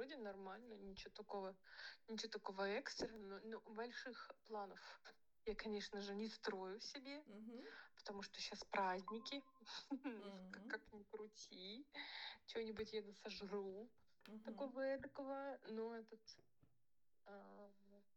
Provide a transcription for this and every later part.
вроде нормально, ничего такого экстренного, но больших планов я, конечно же, не строю себе, Мгм. потому что сейчас праздники, М. как ни крути, чего-нибудь я сожру Мгм. такого эдакого, но а,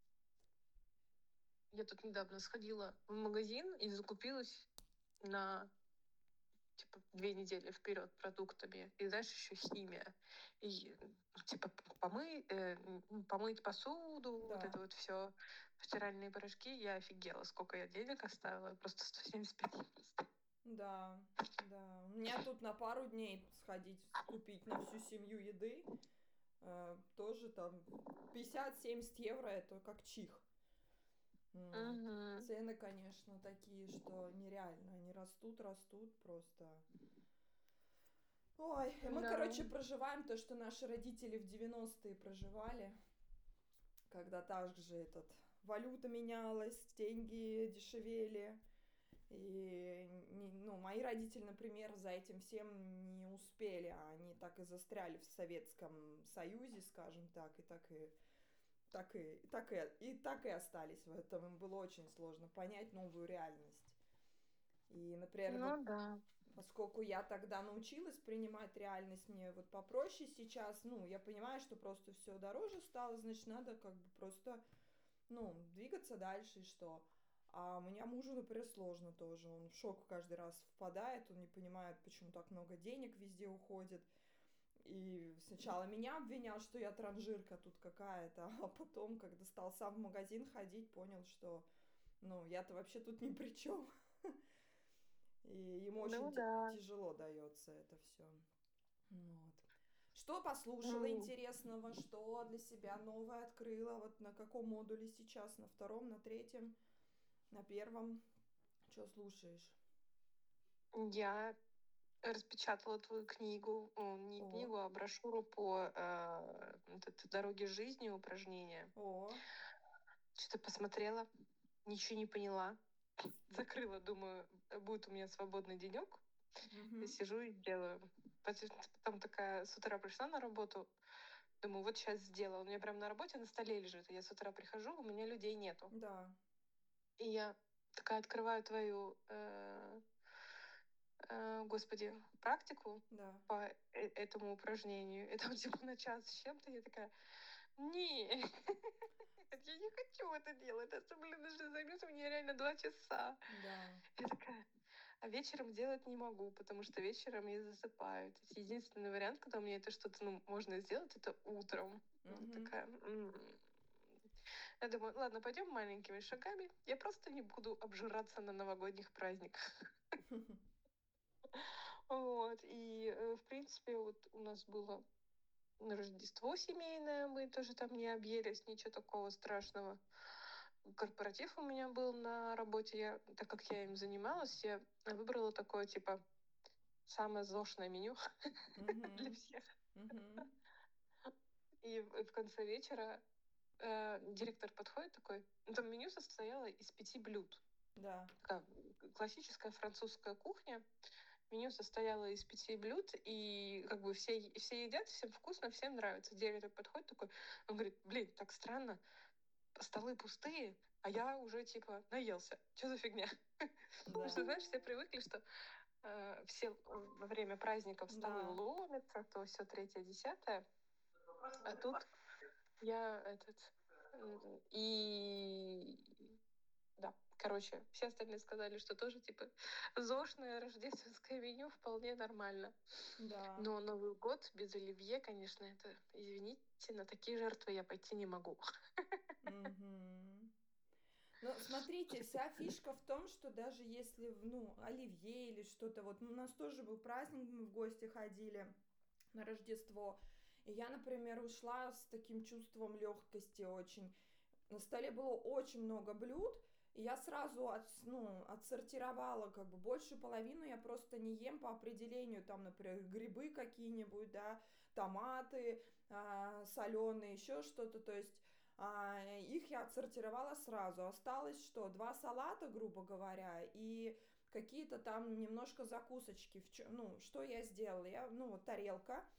я тут недавно сходила в магазин и закупилась на типа 2 недели вперед продуктами. И знаешь, еще химия. И типа помыть посуду, вот это Да, вот все, стиральные порошки. Я офигела, сколько я денег оставила. Просто 175 просто. да, да. У меня тут на пару дней сходить, купить на всю семью еды, тоже там 50-70 евро, это как чих. Вот. Мгм. Цены, конечно, такие, что нереально. Они растут, растут просто. Ой, и мы, Да. короче, проживаем то, что наши родители в 90-е проживали, когда также валюта менялась, деньги дешевели. И ну, мои родители, например, за этим всем не успели, а они так и застряли в Советском Союзе, скажем так, и так и остались в этом. Им было очень сложно понять новую реальность. И, например, Ну вот да. поскольку я тогда научилась принимать реальность, мне вот попроще сейчас, ну, я понимаю, что просто все дороже стало, значит, надо как бы просто, ну, двигаться дальше, и что. А у меня мужу, например, сложно тоже. Он в шок каждый раз впадает, он не понимает, почему так много денег везде уходит. И сначала меня обвинял, что я транжирка тут какая-то, а потом, когда стал сам в магазин ходить, понял, что, ну, я-то вообще тут ни при чем. И ему Ну очень да. тяжело дается это все. Вот. Что послушала М, интересного, что для себя новое открыла? Вот на каком модуле сейчас? На втором, на третьем, на первом? Что слушаешь? Я распечатала твою книгу, не О, книгу, а брошюру по вот этой «Дороге жизни» упражнения. о, Что-то посмотрела, ничего не поняла. Закрыла, думаю, будет у меня свободный денек. Я угу, сижу и делаю. Потом такая с утра пришла на работу, думаю, вот сейчас сделаю. У меня прям на работе на столе лежит. Я с утра прихожу, у меня людей нету. да, И я такая открываю твою, господи, практику да, по этому упражнению. И там типа на час с чем-то я такая, не, я не хочу это делать. Это, блин, это займет мне реально 2 часа. да, Я такая, а вечером делать не могу, потому что вечером я засыпаю. То есть единственный вариант, когда у меня это что-то можно сделать, это утром. Я угу, такая, Я думаю, ладно, пойдем маленькими шагами. Я просто не буду обжираться на новогодних праздниках. Вот. И, в принципе, вот у нас было на Рождество семейное, мы тоже там не объелись, ничего такого страшного. Корпоратив у меня был на работе, так как я им занималась, я выбрала такое, типа, самое зошное меню для угу, всех. угу, И в конце вечера директор подходит такой, ну, там меню состояло из 5 блюд. да, Такая классическая французская кухня. Меню состояло из 5 блюд, и как бы все едят, всем вкусно, всем нравится. Директор подходит такой, он говорит, блин, так странно, столы пустые, а я уже типа наелся. Что за фигня? Потому что, да, знаешь, все привыкли, что все во время праздников столы да, ломятся, то все третье, десятое. А тут я и да, короче, все остальные сказали, что тоже типа зошное рождественское меню вполне нормально. да. Но Новый год без оливье, конечно, это, извините, на такие жертвы я пойти не могу. Угу. Ну, смотрите, вся фишка в том, что даже если, ну, оливье или что-то, вот, ну, у нас тоже был праздник, мы в гости ходили на Рождество, и я, например, ушла с таким чувством легкости очень. На столе было очень много блюд, и я сразу отсортировала как бы большую половину я просто не ем по определению, там, например, грибы какие-нибудь, да, томаты соленые, еще что-то, то есть их я отсортировала сразу. Осталось что? 2 салата, грубо говоря, и какие-то там немножко закусочки. Ну, что я сделала? Ну, вот тарелка.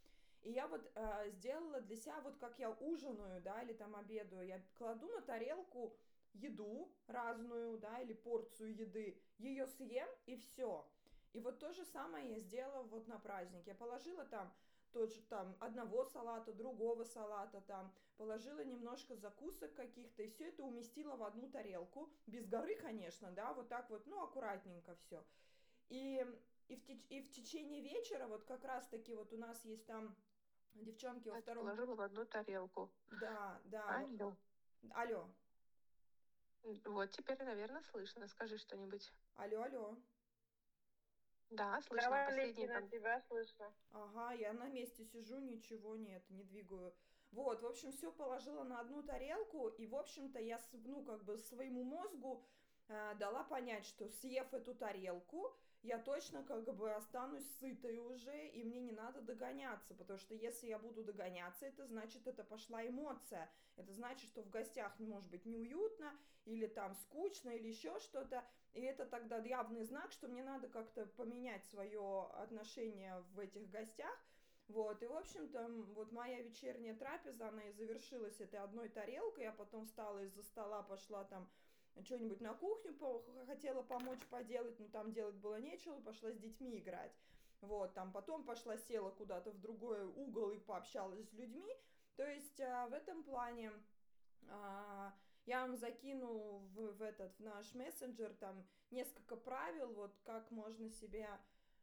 И я вот сделала для себя, вот как я ужинаю, да, или там обедаю, я кладу на тарелку еду разную, да, или порцию еды, ее съем и все. И вот то же самое я сделала вот на праздник. Я положила там тот же там одного салата, другого салата, там положила немножко закусок каких-то, и все это уместила в одну тарелку, без горы, конечно, да, вот так вот, ну, аккуратненько все. И, и в течение вечера, вот как раз-таки вот у нас есть там девчонки во Это втором... положила в одну тарелку. Да, да, Алло. алло, Вот теперь, наверное, слышно. Скажи что-нибудь. алло, алло. Да, Да, слышно. Последний Валентина, там. тебя слышно. Ага, я на месте сижу, ничего нет, не двигаю. Вот, в общем, все положила на одну тарелку, и, в общем-то, я, ну, как бы своему мозгу дала понять, что съев эту тарелку, я точно как бы останусь сытой уже, и мне не надо догоняться, потому что если я буду догоняться, это значит, это пошла эмоция. Это значит, что в гостях может быть неуютно, или там скучно, или еще что-то. И это тогда явный знак, что мне надо как-то поменять свое отношение в этих гостях. Вот, и, в общем-то, вот моя вечерняя трапеза, она и завершилась этой одной тарелкой. Я потом встала из-за стола, пошла там что-нибудь на кухню, хотела помочь поделать, но там делать было нечего, пошла с детьми играть. Вот, там потом пошла, села куда-то в другой угол и пообщалась с людьми. То есть в этом плане я вам закину в наш мессенджер там несколько правил, вот как можно себя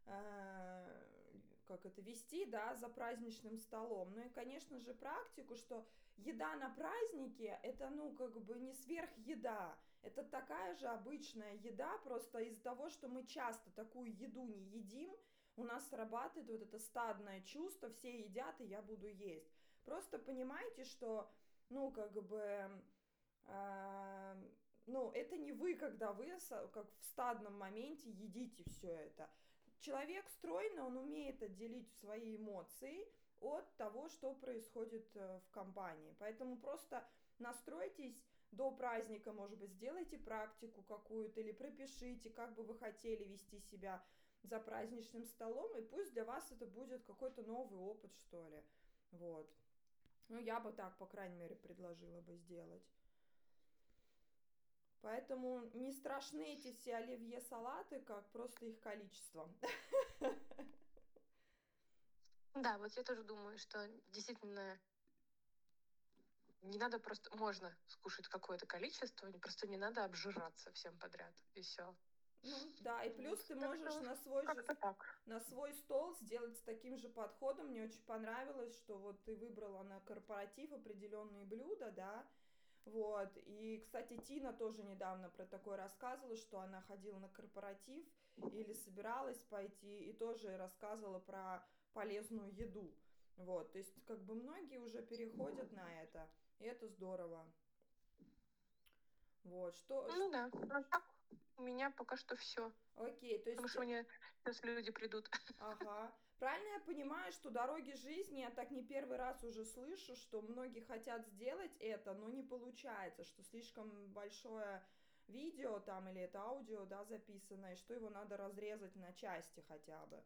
как это вести, да, за праздничным столом. Ну и, конечно же, практику, что еда на празднике это, ну, как бы не сверхеда, это такая же обычная еда, просто из-за того, что мы часто такую еду не едим, у нас срабатывает вот это стадное чувство, все едят, и я буду есть. Просто понимайте, что, ну, как бы ну, это не вы, когда вы, как в стадном моменте, едите все это. Человек стройно, он умеет отделить свои эмоции от того, что происходит в компании. Поэтому просто настройтесь до праздника, может быть, сделайте практику какую-то или пропишите, как бы вы хотели вести себя за праздничным столом, и пусть для вас это будет какой-то новый опыт, что ли. Вот. Ну, я бы так, по крайней мере, предложила бы сделать. Поэтому не страшны эти все оливье-салаты, как просто их количество. Да, вот я тоже думаю, что действительно не надо просто... Можно скушать какое-то количество, просто не надо обжираться всем подряд, и все. Ну, да, и плюс Вот. ты Так можешь что на как-то так. свой стол сделать с таким же подходом. Мне очень понравилось, что вот ты выбрала на корпоратив определенные блюда, да, вот. И, кстати, Тина тоже недавно про такое рассказывала, что она ходила на корпоратив или собиралась пойти, и тоже рассказывала про полезную еду. Вот, то есть, как бы многие уже переходят на это, и это здорово. Вот, Ну да. Ну так, у меня пока что все. окей, то Потому есть что мне сейчас люди придут. ага. Правильно я понимаю, что дороги жизни, я так не первый раз уже слышу, что многие хотят сделать это, но не получается, что слишком большое видео там или это аудио, да, записанное, что его надо разрезать на части хотя бы.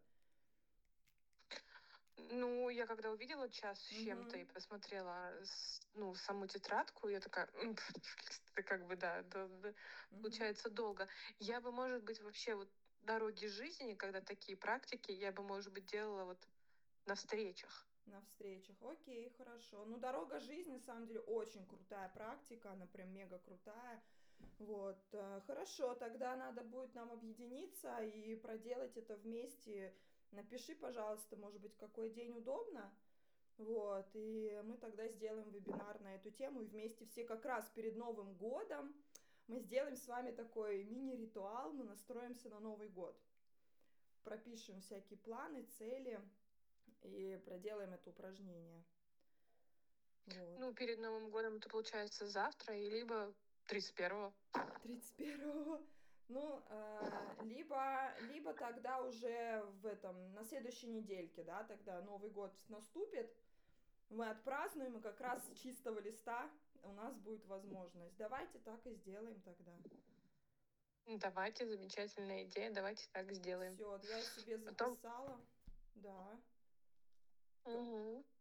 Ну, я когда увидела час с чем-то и Угу, посмотрела, ну, саму тетрадку, я такая, это как бы, да, угу. получается долго. Я бы, может быть, вообще вот дороги жизни, когда такие практики, я бы, может быть, делала вот на встречах. На встречах. Окей, хорошо. Ну, дорога жизни, на самом деле, очень крутая практика, она прям мега крутая. Вот, хорошо, тогда надо будет нам объединиться и проделать это вместе. Напиши, пожалуйста, может быть, какой день удобно. Вот, и мы тогда сделаем вебинар на эту тему, и вместе все как раз перед Новым годом мы сделаем с вами такой мини-ритуал, мы настроимся на Новый год. Пропишем всякие планы, цели и проделаем это упражнение. Вот. Ну, перед Новым годом это получается завтра, и либо 31-го. 31-го. Ну, либо тогда уже в этом, на следующей недельке, да, тогда Новый год наступит, мы отпразднуем, и как раз с чистого листа у нас будет возможность. Давайте так и сделаем тогда. Давайте, замечательная идея, давайте так сделаем. Все, я себе Потом... записала. Да. Мгм.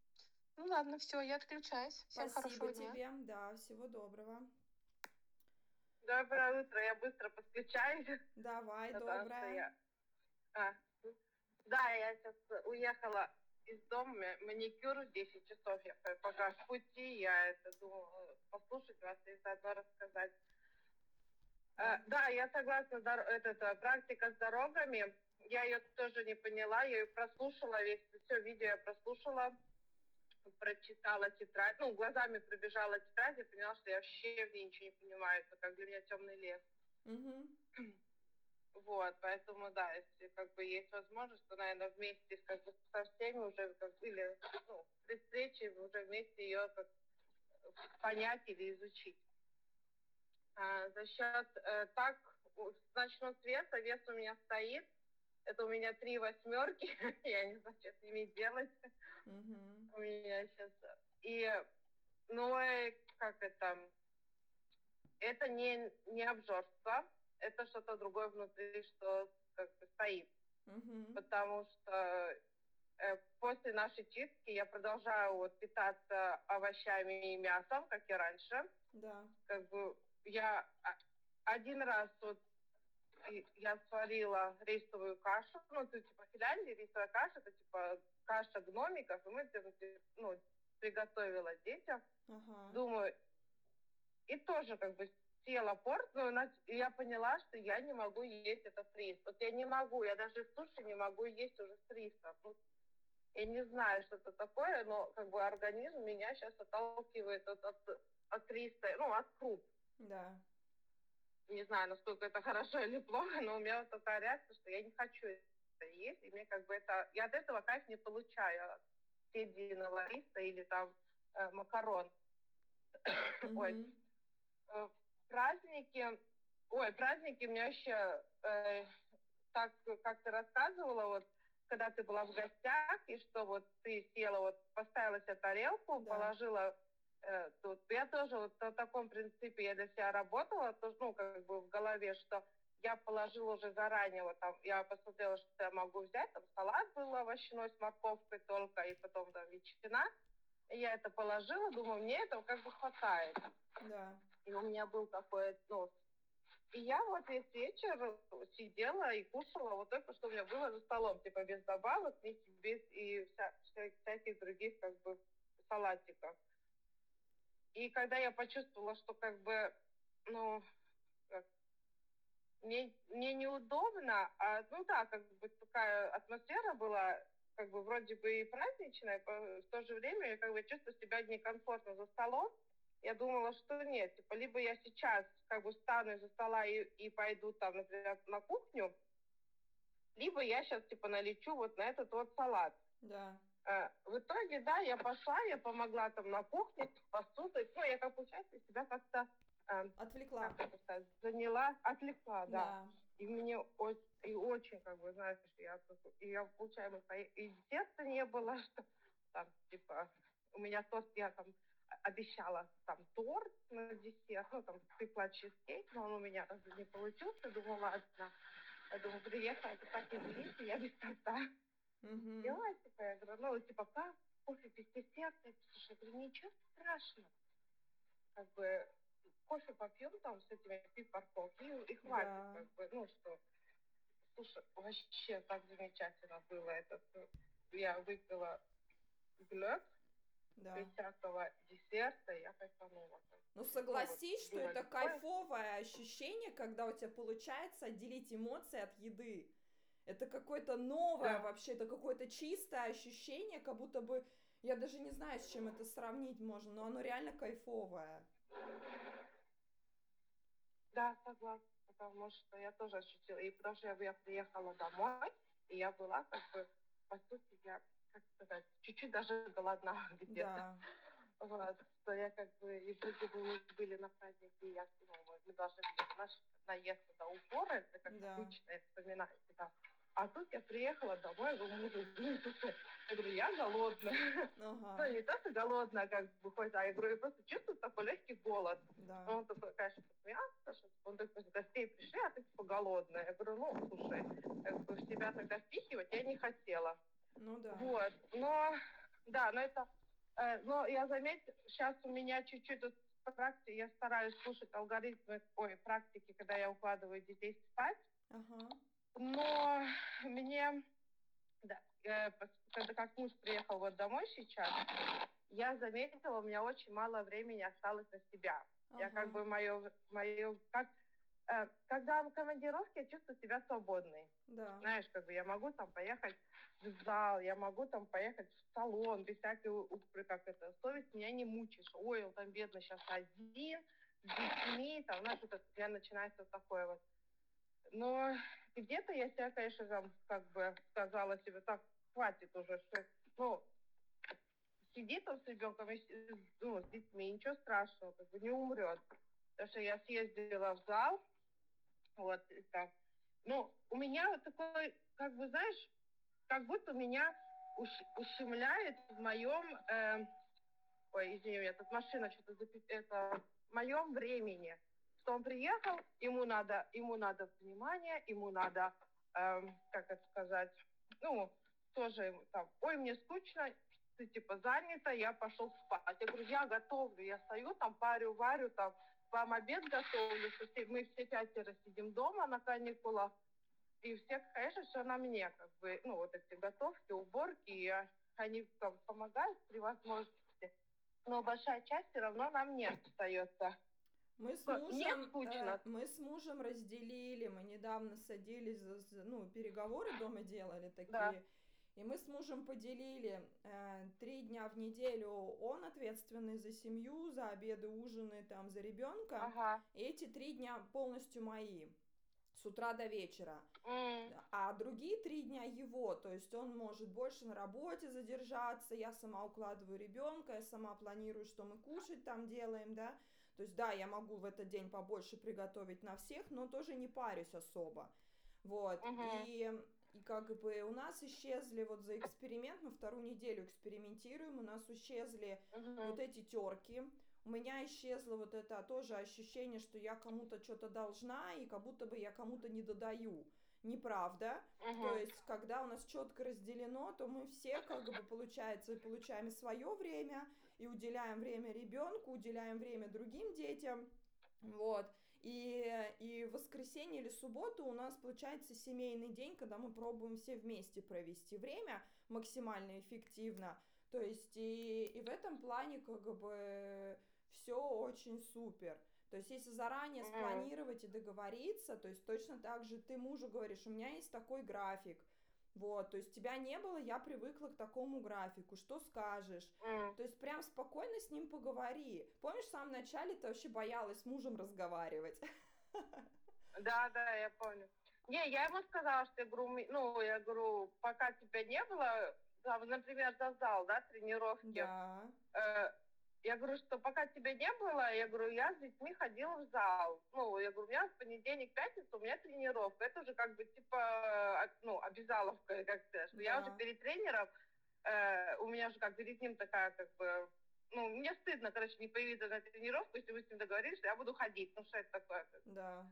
ладно, все, я отключаюсь. Всем Спасибо хорошего дня. тебе, да, всего доброго. Доброе утро, я быстро подключаюсь, Давай, потому что доброе. Да, я сейчас уехала из дома, маникюр 10 часов, я пока в пути, я это думала послушать вас и заодно рассказать. Да. Да, я согласна, практика с дорогами, я ее тоже не поняла, я ее прослушала, все видео я прослушала, прочитала тетрадь, глазами пробежала тетрадь и поняла, что я вообще в ней ничего не понимаю, это как для меня темный лес. Угу. Вот, поэтому, да, если как бы есть возможность, то, наверное, вместе как бы со всеми уже, или при встрече уже вместе ее понять или изучить. За счет ночного света вес у меня стоит, это у меня 3 восьмерки, я не знаю, что с ними делать. Угу. У меня сейчас... Как это не обжорство, это что-то другое внутри, что как бы стоит. Угу. Потому что после нашей чистки я продолжаю питаться овощами и мясом, как и раньше. Да. Как бы я один раз я сварила рисовую кашу, типа в Финляндии рисовая каша, это типа каша гномиков, и мы приготовила детям. Ага. Думаю, и тоже как бы съела порцию, и я поняла, что я не могу есть это с рисом. Вот я не могу, я даже суши не могу есть уже с рисом. Я не знаю, что это такое, но как бы организм меня сейчас отталкивает от риса, от круп. Да. Не знаю, насколько это хорошо или плохо, но у меня вот такая реакция, что я не хочу это есть, и мне как бы я от этого кайф не получаю, от съеденного риса или там макарон. Угу. Ой, праздники у меня вообще так, как ты рассказывала, когда ты была в гостях, и что ты села, поставила себе тарелку, Да. положила тут. Я тоже на таком принципе я для себя работала, как бы в голове, что я положила уже заранее, я посмотрела, что я могу взять, там салат был овощной с морковкой только, и потом там ветчина. И я это положила, думаю, мне этого как бы хватает. Да. И у меня был такой, и я весь вечер сидела и кушала только, что у меня было за столом, типа без добавок, без и всяких других как бы салатиков. И когда я почувствовала, что как бы, мне неудобно, как бы такая атмосфера была, как бы вроде бы и праздничная, в то же время я как бы чувствую себя некомфортно за столом. Я думала, что нет, типа, либо я сейчас как бы встану из-за стола и пойду там, например, на кухню, либо я сейчас, типа, налечу на этот салат. Да. В итоге, да, я пошла, я помогла там на кухне, посудой, я, как получается, себя как-то Отвлекла. как это сказать, отвлекла, да. Да. И мне очень, как бы, знаешь, я получаю, и десерта не было, что там, типа, у меня тост, я там обещала там торт на десерт, там, пекла чизкейк, но он у меня не получился, думала, ладно. Я думаю, приехала, это так извините, я без торта. Угу. Дела, типа, я говорю, как, кофе без десерта? Слушай, я говорю, ничего страшного. Как бы, кофе попьем там с этими пивпарков, и хватит, Да. как бы, что... Слушай, вообще так замечательно было. Я выпила глёк, Да. без всякого десерта, я кайфанула. Ну, согласись, что это легко. кайфовое ощущение, когда у тебя получается отделить эмоции от еды. Это какое-то новое вообще, это какое-то чистое ощущение, как будто бы, я даже не знаю, с чем это сравнить можно, но оно реально кайфовое. Да, согласна, потому что я тоже ощутила, и потому что я приехала домой, и я была как бы, по сути, я, как сказать, чуть-чуть даже голодна где-то. Да. Что я как бы, и вроде бы мы были на празднике, и мы должны были наесться до упора, это как обычно, я вспоминаю всегда. А тут я приехала домой, говорю мужу, слушай, я говорю, я голодная. Ага. Не то, что голодная, как бы, хоть, я говорю, я просто чувствую такой легкий голод. Да. Он такой, конечно, посмеялся, что он такой, с гостей пришли, а ты типа голодная. Я говорю, слушай, как бы в себя тогда впихивать я не хотела. Ну да. Но это Но я заметила, сейчас у меня чуть-чуть тут практики, я стараюсь слушать алгоритмы, практики, когда я укладываю детей спать. Ага. Но мне, да, когда как муж приехал вот домой сейчас, я заметила, у меня очень мало времени осталось на себя. Я как бы когда в командировке, я чувствую себя свободной. Да. Знаешь, как бы я могу там поехать в зал, я могу там поехать в салон, без всякой, совесть меня не мучаешь. Ой, он там бедный сейчас один, с детьми, там, знаешь, вот это, я начинается вот такое вот. Но где-то я себя, конечно, там, как бы сказала себе, так, хватит уже, что, ну, сидит он с ребенком, ну, с детьми, ничего страшного, как бы не умрет. Потому что я съездила в зал, вот, и так. Ну, у меня вот такой, как бы, знаешь, как будто меня ущемляет в моем, ой, извини, меня тут машина что-то это, в моем времени. Что он приехал, ему надо внимание, ему надо, как это сказать, ну, тоже там, ой, мне скучно, ты типа занята, я пошел спать. Я говорю, я готовлю, я стою там, варю, там, вам обед готовлю, что мы все 5 сидим дома на каникулах, и все, конечно, все на мне, как бы, ну, вот эти готовки, уборки, и они там помогают при возможности, но большая часть все равно на мне остается. Мы с Мне мужем, скучно. мы с мужем разделили, мы недавно садились, ну, переговоры дома делали такие, Да. и мы с мужем поделили 3 дня в неделю, он ответственный за семью, за обеды, ужины, там, за ребенка, Ага. и эти 3 дня полностью мои, с утра до вечера. Mm. А другие 3 дня его, то есть он может больше на работе задержаться, я сама укладываю ребенка, я сама планирую, что мы кушать там делаем, да. То есть, да, я могу в этот день побольше приготовить на всех, но тоже не парюсь особо. Вот. И как бы у нас исчезли вот за эксперимент, мы 2 неделю экспериментируем, у нас исчезли вот эти терки. У меня исчезло вот это тоже ощущение, что я кому-то что-то должна, и как будто бы я кому-то не додаю. Неправда. То есть, когда у нас четко разделено, то мы все, как бы, получается, получаем свое время, и уделяем время ребенку, уделяем время другим детям, вот, и в воскресенье или субботу у нас получается семейный день, когда мы пробуем все вместе провести время максимально эффективно, то есть и в этом плане, как бы, все очень супер. То есть, если заранее спланировать и договориться, то есть точно так же ты мужу говоришь, у меня есть такой график, вот, то есть тебя не было, я привыкла к такому графику, что скажешь? То есть прям спокойно с ним поговори. Помнишь, в самом начале ты вообще боялась с мужем разговаривать? Да, я помню. Не, я ему сказала, что я говорю, пока тебя не было, там, например, за зал, да, тренировки. Да. Я говорю, что пока тебя не было, я говорю, я с детьми ходила в зал. Ну, я говорю, у меня в понедельник, пятницу у меня тренировка. Это уже как бы типа, ну, обязаловка, как сказать. Да. Я уже перед тренером, у меня же как перед ним такая как бы, ну, мне стыдно, короче, не появиться на тренировку, если мы с ним договорились, что я буду ходить. Ну, что это такое? Да.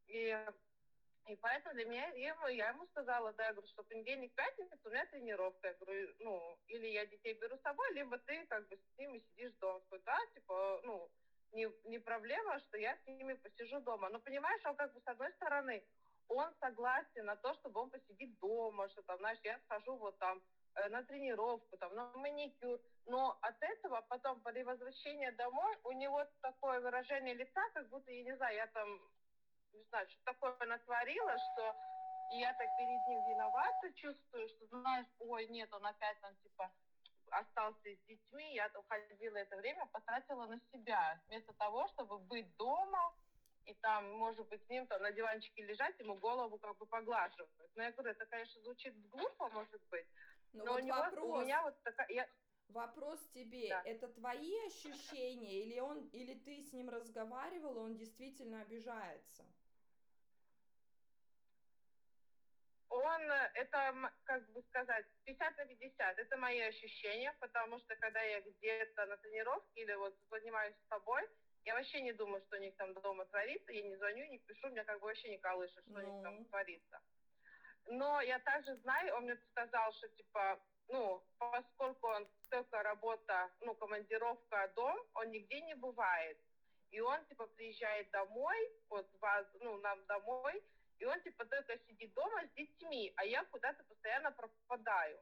И поэтому для меня, я ему сказала, да, я говорю, что понедельник, пятница у меня тренировка. Я говорю, ну, или я детей беру с собой, либо ты как бы с ними сидишь дома. Да, типа, ну, не проблема, что я с ними посижу дома. Но понимаешь, он как бы с одной стороны, он согласен на то, чтобы он посидит дома, что там, знаешь, я схожу вот там на тренировку, там, на маникюр. Но от этого потом при возвращении домой у него такое выражение лица, как будто, я не знаю, я там, не знаю, что такое натворила, что я так перед ним виновата чувствую, что, знаешь, ой, нет, он опять там, типа, остался с детьми, я там ходила это время, потратила на себя, вместо того, чтобы быть дома, и там, может быть, с ним там на диванчике лежать, ему голову как бы поглаживать. Но я говорю, это, конечно, звучит глупо, может быть, но вот у него, у меня вот такая... Вопрос тебе, да. Это твои ощущения, или ты с ним разговаривала, он действительно обижается? Это, как бы сказать, 50 на 50. Это мои ощущения, потому что когда я где-то на тренировке или вот занимаюсь с тобой, я вообще не думаю, что у них там дома творится, я не звоню, не пишу, меня как бы вообще не колышет, что у них там творится. Но я также знаю, он мне сказал, что, типа, ну, поскольку он только работа, ну, командировка, дом, он нигде не бывает. И он, типа, приезжает домой, вот, ну, нам домой, и он, типа, только сидит дома с детьми, а я куда-то постоянно пропадаю.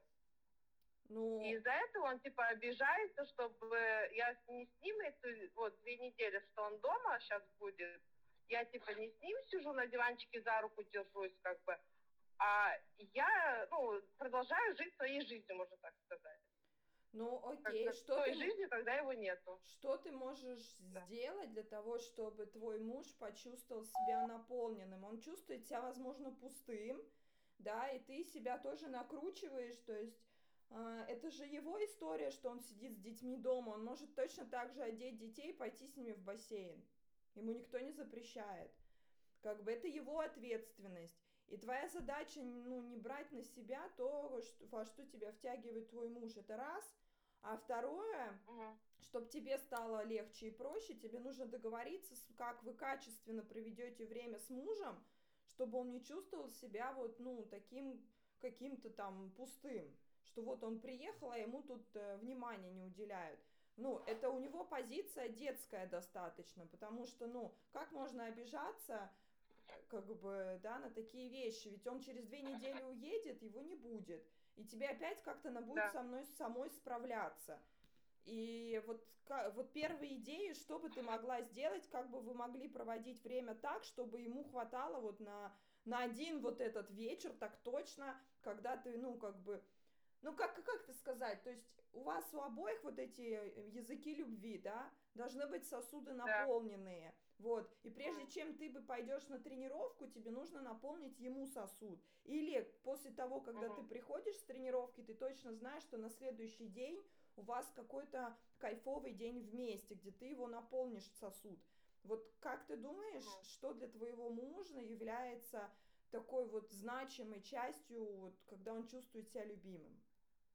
Ну... И из-за этого он, типа, обижается, чтобы я не с ним эту, вот, 2 недели, что он дома сейчас будет, я, типа, не с ним сижу на диванчике, за руку держусь, как бы, а я, ну, продолжаю жить своей жизнью, можно так сказать. Ну, окей, что той жизни, когда его нету. Что ты можешь сделать для того, чтобы твой муж почувствовал себя наполненным? Он чувствует себя, возможно, пустым, да, и ты себя тоже накручиваешь, то есть это же его история, что он сидит с детьми дома, он может точно так же одеть детей и пойти с ними в бассейн. Ему никто не запрещает. Как бы это его ответственность. И твоя задача, ну, не брать на себя то, во что тебя втягивает твой муж. Это раз. А второе, чтобы тебе стало легче и проще, тебе нужно договориться, как вы качественно проведете время с мужем, чтобы он не чувствовал себя вот, ну, таким каким-то там пустым. Что вот он приехал, а ему тут внимания не уделяют. Ну, это у него позиция детская достаточно, потому что, ну, как можно обижаться, как бы, да, на такие вещи, ведь он через 2 недели уедет, его не будет, и тебе опять как-то надо будет со мной самой справляться. И вот первые идеи, что бы ты могла сделать, как бы вы могли проводить время так, чтобы ему хватало вот на один вот этот вечер, так точно, когда ты, ну, как бы, ну, как это сказать, то есть у вас у обоих вот эти языки любви, да, должны быть сосуды наполненные, вот, и прежде чем ты бы пойдешь на тренировку, тебе нужно наполнить ему сосуд, или после того, когда ты приходишь с тренировки, ты точно знаешь, что на следующий день у вас какой-то кайфовый день вместе, где ты его наполнишь сосуд. Вот как ты думаешь, что для твоего мужа является такой вот значимой частью, вот, когда он чувствует себя любимым?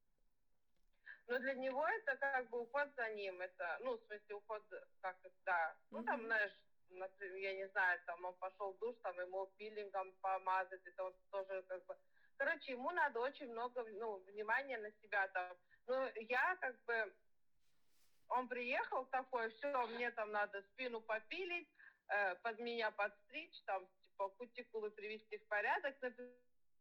Но для него это как бы уход за ним, это, ну, в смысле, уход, как это, да. Ну, там, знаешь, например, я не знаю, там, он пошел в душ, там, ему пилингом помазать, это он тоже, как бы, короче, ему надо очень много, ну, внимания на себя, там. Ну, я, как бы, он приехал такой, все, мне там надо спину попилить, под меня подстричь, там, типа, кутикулы привести в порядок, например.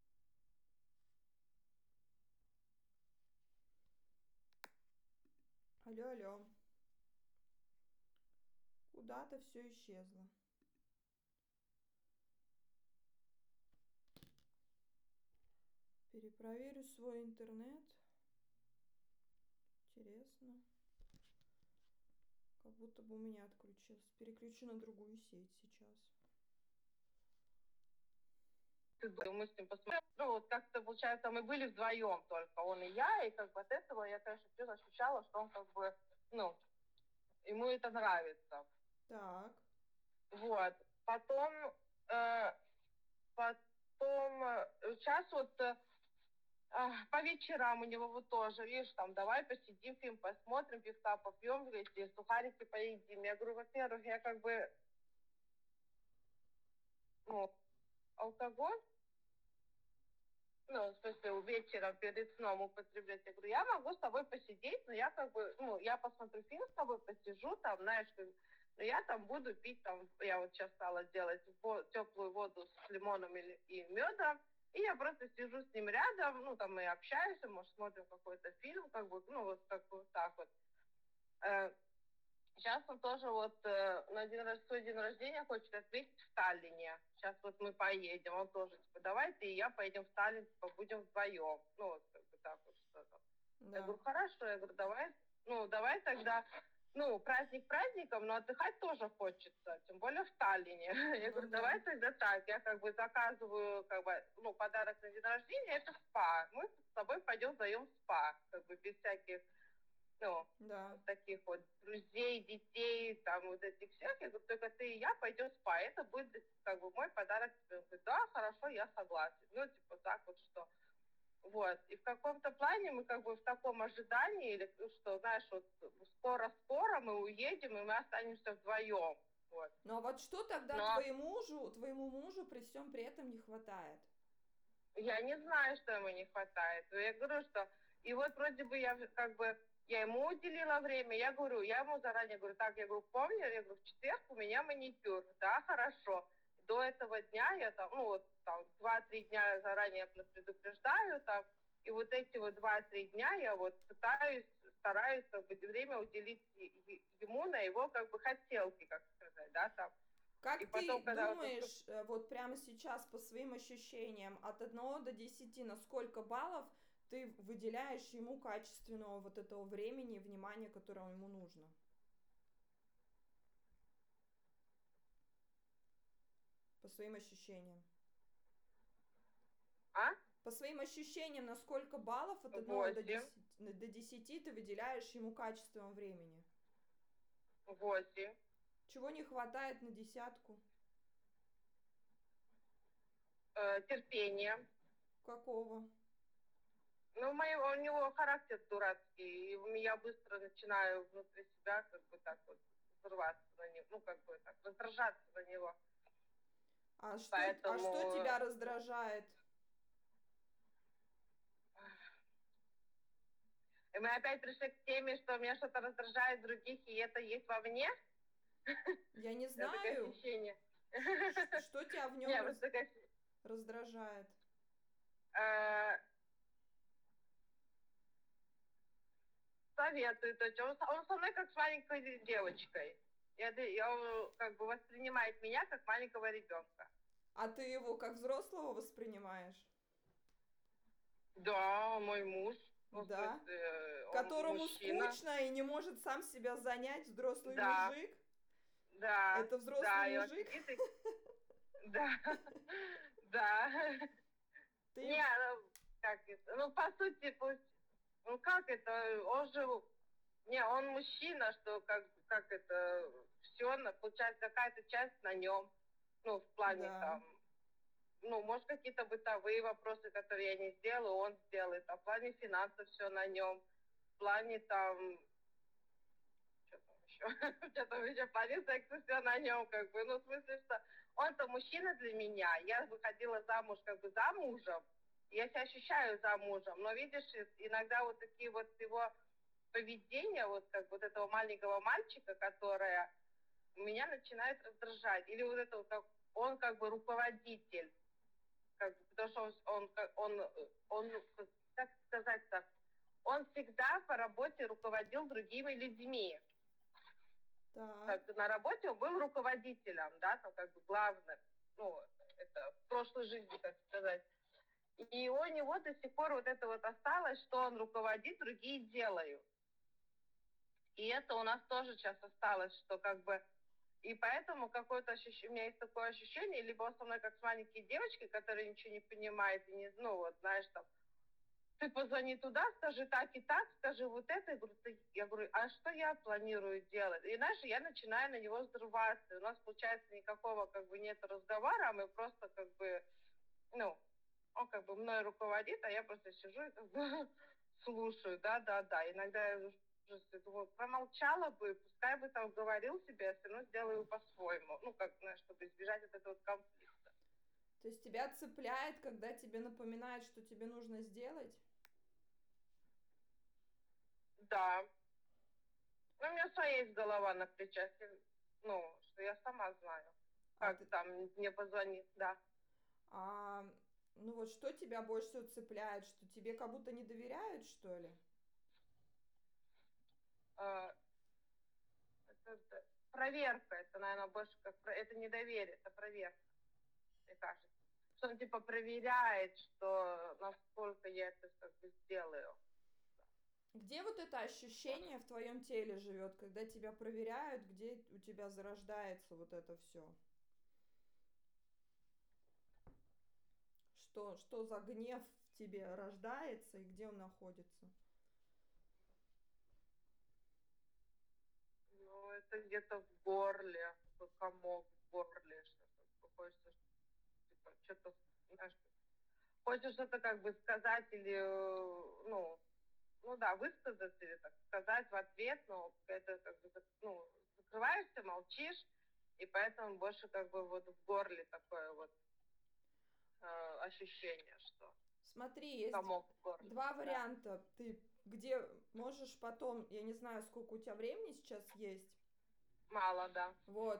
Алло. Куда-то все исчезло. Перепроверю свой интернет. Интересно. Как будто бы у меня отключился. Переключу на другую сеть сейчас. Мы с ним посмотрели. Ну, вот как-то, получается, мы были вдвоем только, он и я, и как бы от этого я, конечно, плюс ощущала, что он как бы, ну, ему это нравится. Так. Вот. Потом сейчас вот по вечерам у него вот тоже, видишь, там, давай посидим, фильм посмотрим, пивка попьем, эти сухарики поедим. Я говорю, во-первых, я как бы, ну, алкоголь, ну, в смысле, вечером перед сном употреблять. Я говорю, я могу с тобой посидеть, но я как бы, ну, я посмотрю фильм с тобой, посижу там, знаешь, но я там буду пить, там, я вот сейчас стала делать теплую воду с лимоном и медом, и я просто сижу с ним рядом, ну, там мы общаемся, может, смотрим какой-то фильм, как бы, ну, вот как бы так вот. Сейчас он тоже вот на свой день рождения хочет отметить в Таллине. Сейчас вот мы поедем, он тоже, типа, давай ты и я поедем в Таллин, типа, будем вдвоем. Ну, вот как бы так вот что-то. Да. Я говорю, хорошо, я говорю, давай тогда, ну, праздник праздником, но отдыхать тоже хочется, тем более в Таллине. Я говорю, давай тогда так, я как бы заказываю, как бы, ну, подарок на день рождения, это спа. Мы с тобой пойдем вдвоем в спа, как бы без всяких, ну, да. таких вот друзей, детей, там вот этих всех. Я говорю, только ты и я пойдем в спа. Это будет как бы мой подарок тебе. Он говорит, да, хорошо, я согласен. Ну, типа так вот, что. Вот. И в каком-то плане мы как бы в таком ожидании, или что, знаешь, вот скоро-скоро мы уедем, и мы останемся вдвоем. Вот. Ну, а вот что тогда твоему мужу при всем при этом не хватает? Я не знаю, что ему не хватает. Я говорю, что И вот вроде бы я как бы, я ему уделила время, я говорю, я ему заранее говорю, так, я говорю, помню, я говорю, в четверг у меня маникюр, да, хорошо. До этого дня я там, ну вот там 2-3 дня заранее предупреждаю там, и вот эти вот 2-3 дня я вот стараюсь как бы время уделить ему на его как бы хотелки, как сказать, да, там. Как И ты потом, когда думаешь, вот прямо сейчас по своим ощущениям, от 1 до 10, на сколько баллов ты выделяешь ему качественного вот этого времени и внимания, которое ему нужно? По своим ощущениям. А? По своим ощущениям, на сколько баллов от 1 до 10 ты выделяешь ему качественного времени? 8. Чего не хватает на 10? Терпения. Какого? Ну, у него характер дурацкий, и я быстро начинаю внутри себя как бы так вот взрываться на него, ну, как бы так, раздражаться на него. А что тебя раздражает? И мы опять пришли к теме, что меня что-то раздражает других, и это есть во мне. Я не знаю. Ощущение. Что тебя в нем раздражает? Советую. То есть он со мной как с маленькой девочкой. Он как бы воспринимает меня как маленького ребенка. А ты его как взрослого воспринимаешь? Да, мой муж. Да. Смысле, которому мужчина. скучно и не может сам себя занять, взрослый Да. мужик? Да. Это взрослый мужик? Да. Да. Не, как это? Ну, по сути, ну как это? Он же, он мужчина, что как это, все, получается, какая-то часть на нем. Ну, в плане там, ну, может, какие-то бытовые вопросы, которые я не сделаю, он сделает. А в плане финансов все на нем. В плане там, что там еще, в плане секса все на нем, как бы. Ну, в смысле, что он-то мужчина для меня. Я выходила замуж как бы за мужем. Я себя ощущаю замужем. Но, видишь, иногда вот такие вот его поведение, вот как вот этого маленького мальчика, которое меня начинает раздражать. Или вот это вот, как он как бы руководитель. Как бы, потому что он, как сказать-то, он всегда по работе руководил другими людьми. Как на работе он был руководителем, да, там как бы главным, ну, это в прошлой жизни, как сказать. И у него до сих пор вот это вот осталось, что он руководит, другие делают. И это у нас тоже сейчас осталось, что как бы... И поэтому какое-то ощущение, у меня есть такое ощущение, либо он со мной как с маленькой девочкой, которая ничего не понимает, и не, ну, вот, знаешь, там, ты позвони туда, скажи так и так, скажи вот это. Я говорю, а что я планирую делать? И, знаешь, я начинаю на него взрываться. У нас, получается, никакого как бы нет разговора, мы просто как бы, ну, он как бы мной руководит, а я просто сижу и как бы слушаю, да. Иногда я думаю, промолчала бы, пускай бы там говорил себе, я все равно сделаю по-своему. Ну, как, знаешь, чтобы избежать от этого конфликта. То есть тебя цепляет, когда тебе напоминают, что тебе нужно сделать? Да. Ну, у меня своя есть голова на плечах, ну, что я сама знаю, как там мне позвонит, да. Ну вот что тебя больше всего цепляет, что тебе как будто не доверяют, что ли? Это проверка, это, наверное, больше как, это не доверие, это проверка, мне кажется. Что он типа проверяет, что насколько я это как бы сделаю. Где вот это ощущение в твоем теле живет, когда тебя проверяют, где у тебя зарождается вот это все? Что за гнев в тебе рождается и где он находится? Ну, это где-то в горле, комок в горле, что хочется, типа, что-то, знаешь, хочешь что-то как бы сказать или, ну да, высказать или так сказать в ответ, но это как бы, ну, закрываешься, молчишь, и поэтому больше как бы вот в горле такое вот ощущение, что... Смотри, есть комок в горле. два варианта. Ты где можешь потом, я не знаю, сколько у тебя времени сейчас есть. Мало, да. Вот.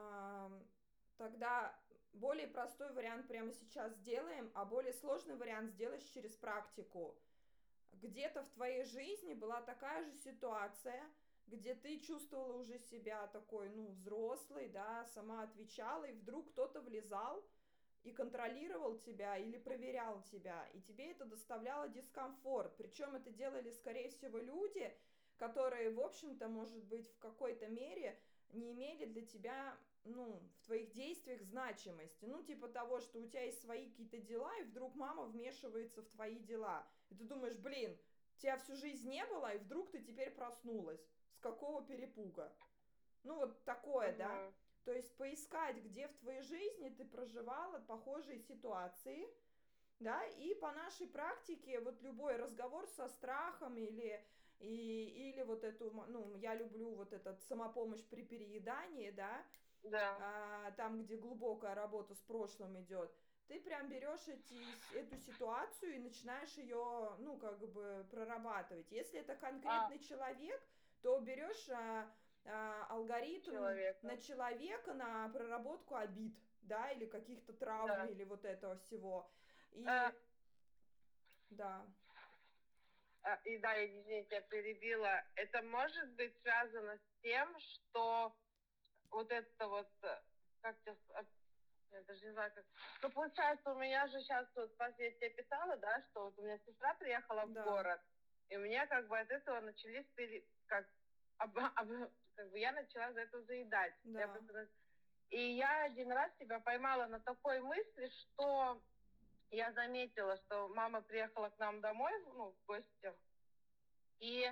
Тогда более простой вариант прямо сейчас сделаем, а более сложный вариант сделаешь через практику. Где-то в твоей жизни была такая же ситуация, где ты чувствовала уже себя такой, ну, взрослой, да, сама отвечала, и вдруг кто-то влезал и контролировал тебя или проверял тебя, и тебе это доставляло дискомфорт. Причем это делали, скорее всего, люди, которые, в общем-то, может быть, в какой-то мере не имели для тебя, ну, в твоих действиях значимости. Ну, типа того, что у тебя есть свои какие-то дела, и вдруг мама вмешивается в твои дела. И ты думаешь, блин, тебя всю жизнь не было, и вдруг ты теперь проснулась. С какого перепуга? Ну, вот такое, да? Угу. То есть поискать, где в твоей жизни ты проживала похожие ситуации, да, и по нашей практике вот любой разговор со страхом или вот эту, ну, я люблю вот этот самопомощь при переедании, да, Да. там, где глубокая работа с прошлым идет, ты прям берешь эту ситуацию и начинаешь ее, ну, как бы прорабатывать. Если это конкретный человек, то берешь алгоритм на человека, на проработку обид, да, или каких-то травм, Да. или вот этого всего. И да. И да, я, извините, я перебила. Это может быть связано с тем, что вот это вот, как тебе, я даже не знаю, как. Ну, получается, у меня же сейчас, вот, я тебе писала, да, что вот у меня сестра приехала в город, и у меня как бы от этого начались, как бы я начала за это заедать. Да. И я один раз себя поймала на такой мысли, что я заметила, что мама приехала к нам домой, ну, в гости, и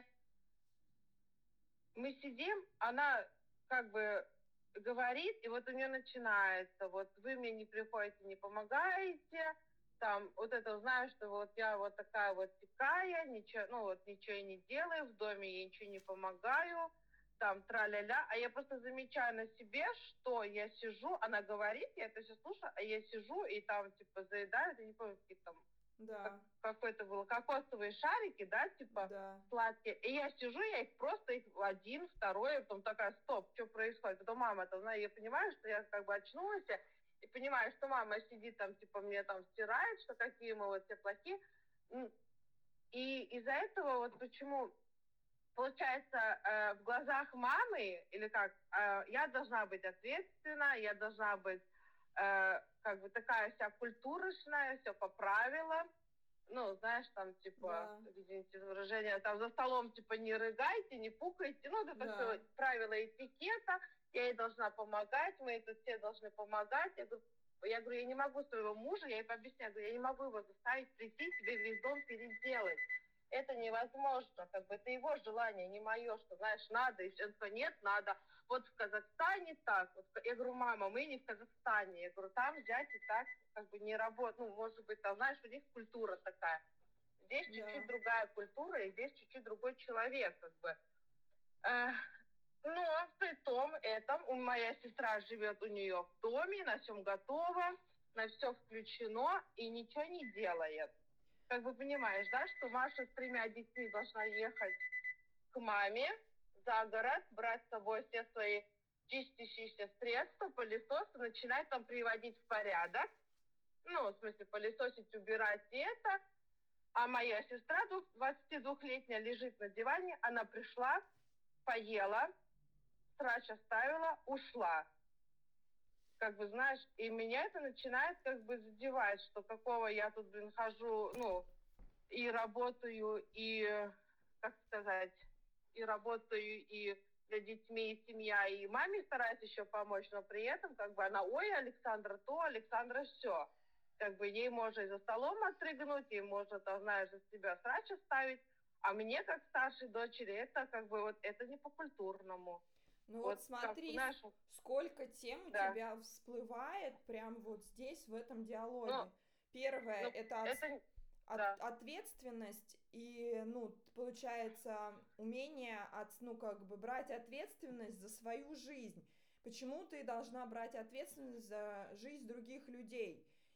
мы сидим, она как бы говорит, и вот у нее начинается, вот вы мне не приходите, не помогаете, там, вот это, знаю, что вот я вот такая вот такая, ничего, ну вот ничего я не делаю, в доме я ничего не помогаю, там, тра-ля-ля, а я просто замечаю на себе, что я сижу, она говорит, я это все слушаю, а я сижу и там, типа, заедаю, я не помню, какие там, какой-то был, кокосовые шарики, да, типа, сладкие, и я сижу, я их просто, один, второй, потом такая, стоп, что происходит, потом мама, там, я понимаю, что я как бы очнулась, и понимаю, что мама сидит там, типа, мне там стирает, что какие мы вот все плохие, и из-за этого вот почему, получается, в глазах мамы, или как, я должна быть ответственна, я должна быть как бы такая вся культурочная, все по правилам, ну, знаешь, там, типа, извините за выражение, там за столом, типа, не рыгайте, не пукайте, ну, это все правила этикета, я ей должна помогать, мы тут все должны помогать. Я говорю, я не могу своего мужа, я ей пообъясняю, говорю, я не могу его заставить прийти, тебе весь дом переделать. Это невозможно, как бы, это его желание, не мое, что, знаешь, надо, и все, нет, надо. Вот в Казахстане так, вот, я говорю, мама, мы не в Казахстане, я говорю, там взять и так, как бы, не работает, ну, может быть, там, знаешь, у них культура такая. Здесь чуть-чуть другая культура, и здесь чуть-чуть другой человек, как бы. Но при том этом моя сестра живет у нее в доме, на всем готово, на все включено, и ничего не делает. Как бы понимаешь, да, что Маша с 3 детьми должна ехать к маме за город, брать с собой все свои чистящиеся средства, пылесосы, начинать там приводить в порядок. Ну, в смысле, пылесосить, убирать и это. А моя сестра, 22-летняя, лежит на диване, она пришла, поела, срач оставила, ушла. Как бы, знаешь, и меня это начинает как бы задевать, что какого я тут, хожу, ну, и работаю, и, как сказать, и работаю, и для детьми, и семья, и маме стараюсь еще помочь, но при этом, как бы, она, ой, Александра то, Александра все. Как бы, ей можно и за столом отрыгнуть, ей можно, там, знаешь, за себя срач оставить, а мне, как старшей дочери, это, как бы, вот, это не по-культурному. Ну вот смотри, как, знаешь, сколько тем у тебя всплывает прямо вот здесь, в этом диалоге. Первое, это ответственность и, ну, получается, умение, ну, как бы брать ответственность за свою жизнь. Почему ты должна брать ответственность за жизнь других людей?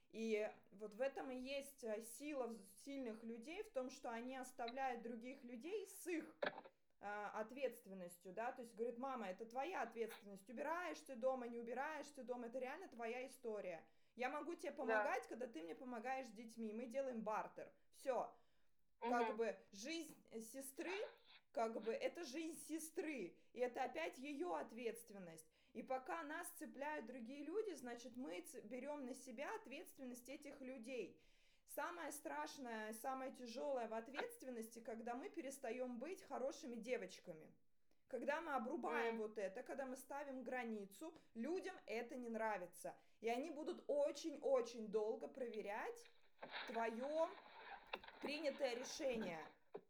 И вот в этом и есть сила сильных людей, в том, что они оставляют других людей с их ответственностью, да, то есть говорит, мама, это твоя ответственность, убираешь ты дома, не убираешь ты дома, это реально твоя история. Я могу тебе помогать, когда ты мне помогаешь с детьми, мы делаем бартер, все. Как бы жизнь сестры, как бы это жизнь сестры, и это опять ее ответственность. И пока нас цепляют другие люди, значит, мы берем на себя ответственность этих людей. Самое страшное, самое тяжелое в ответственности, когда мы перестаем быть хорошими девочками. Когда мы обрубаем вот это, когда мы ставим границу, людям это не нравится. И они будут очень-очень долго проверять твое принятое решение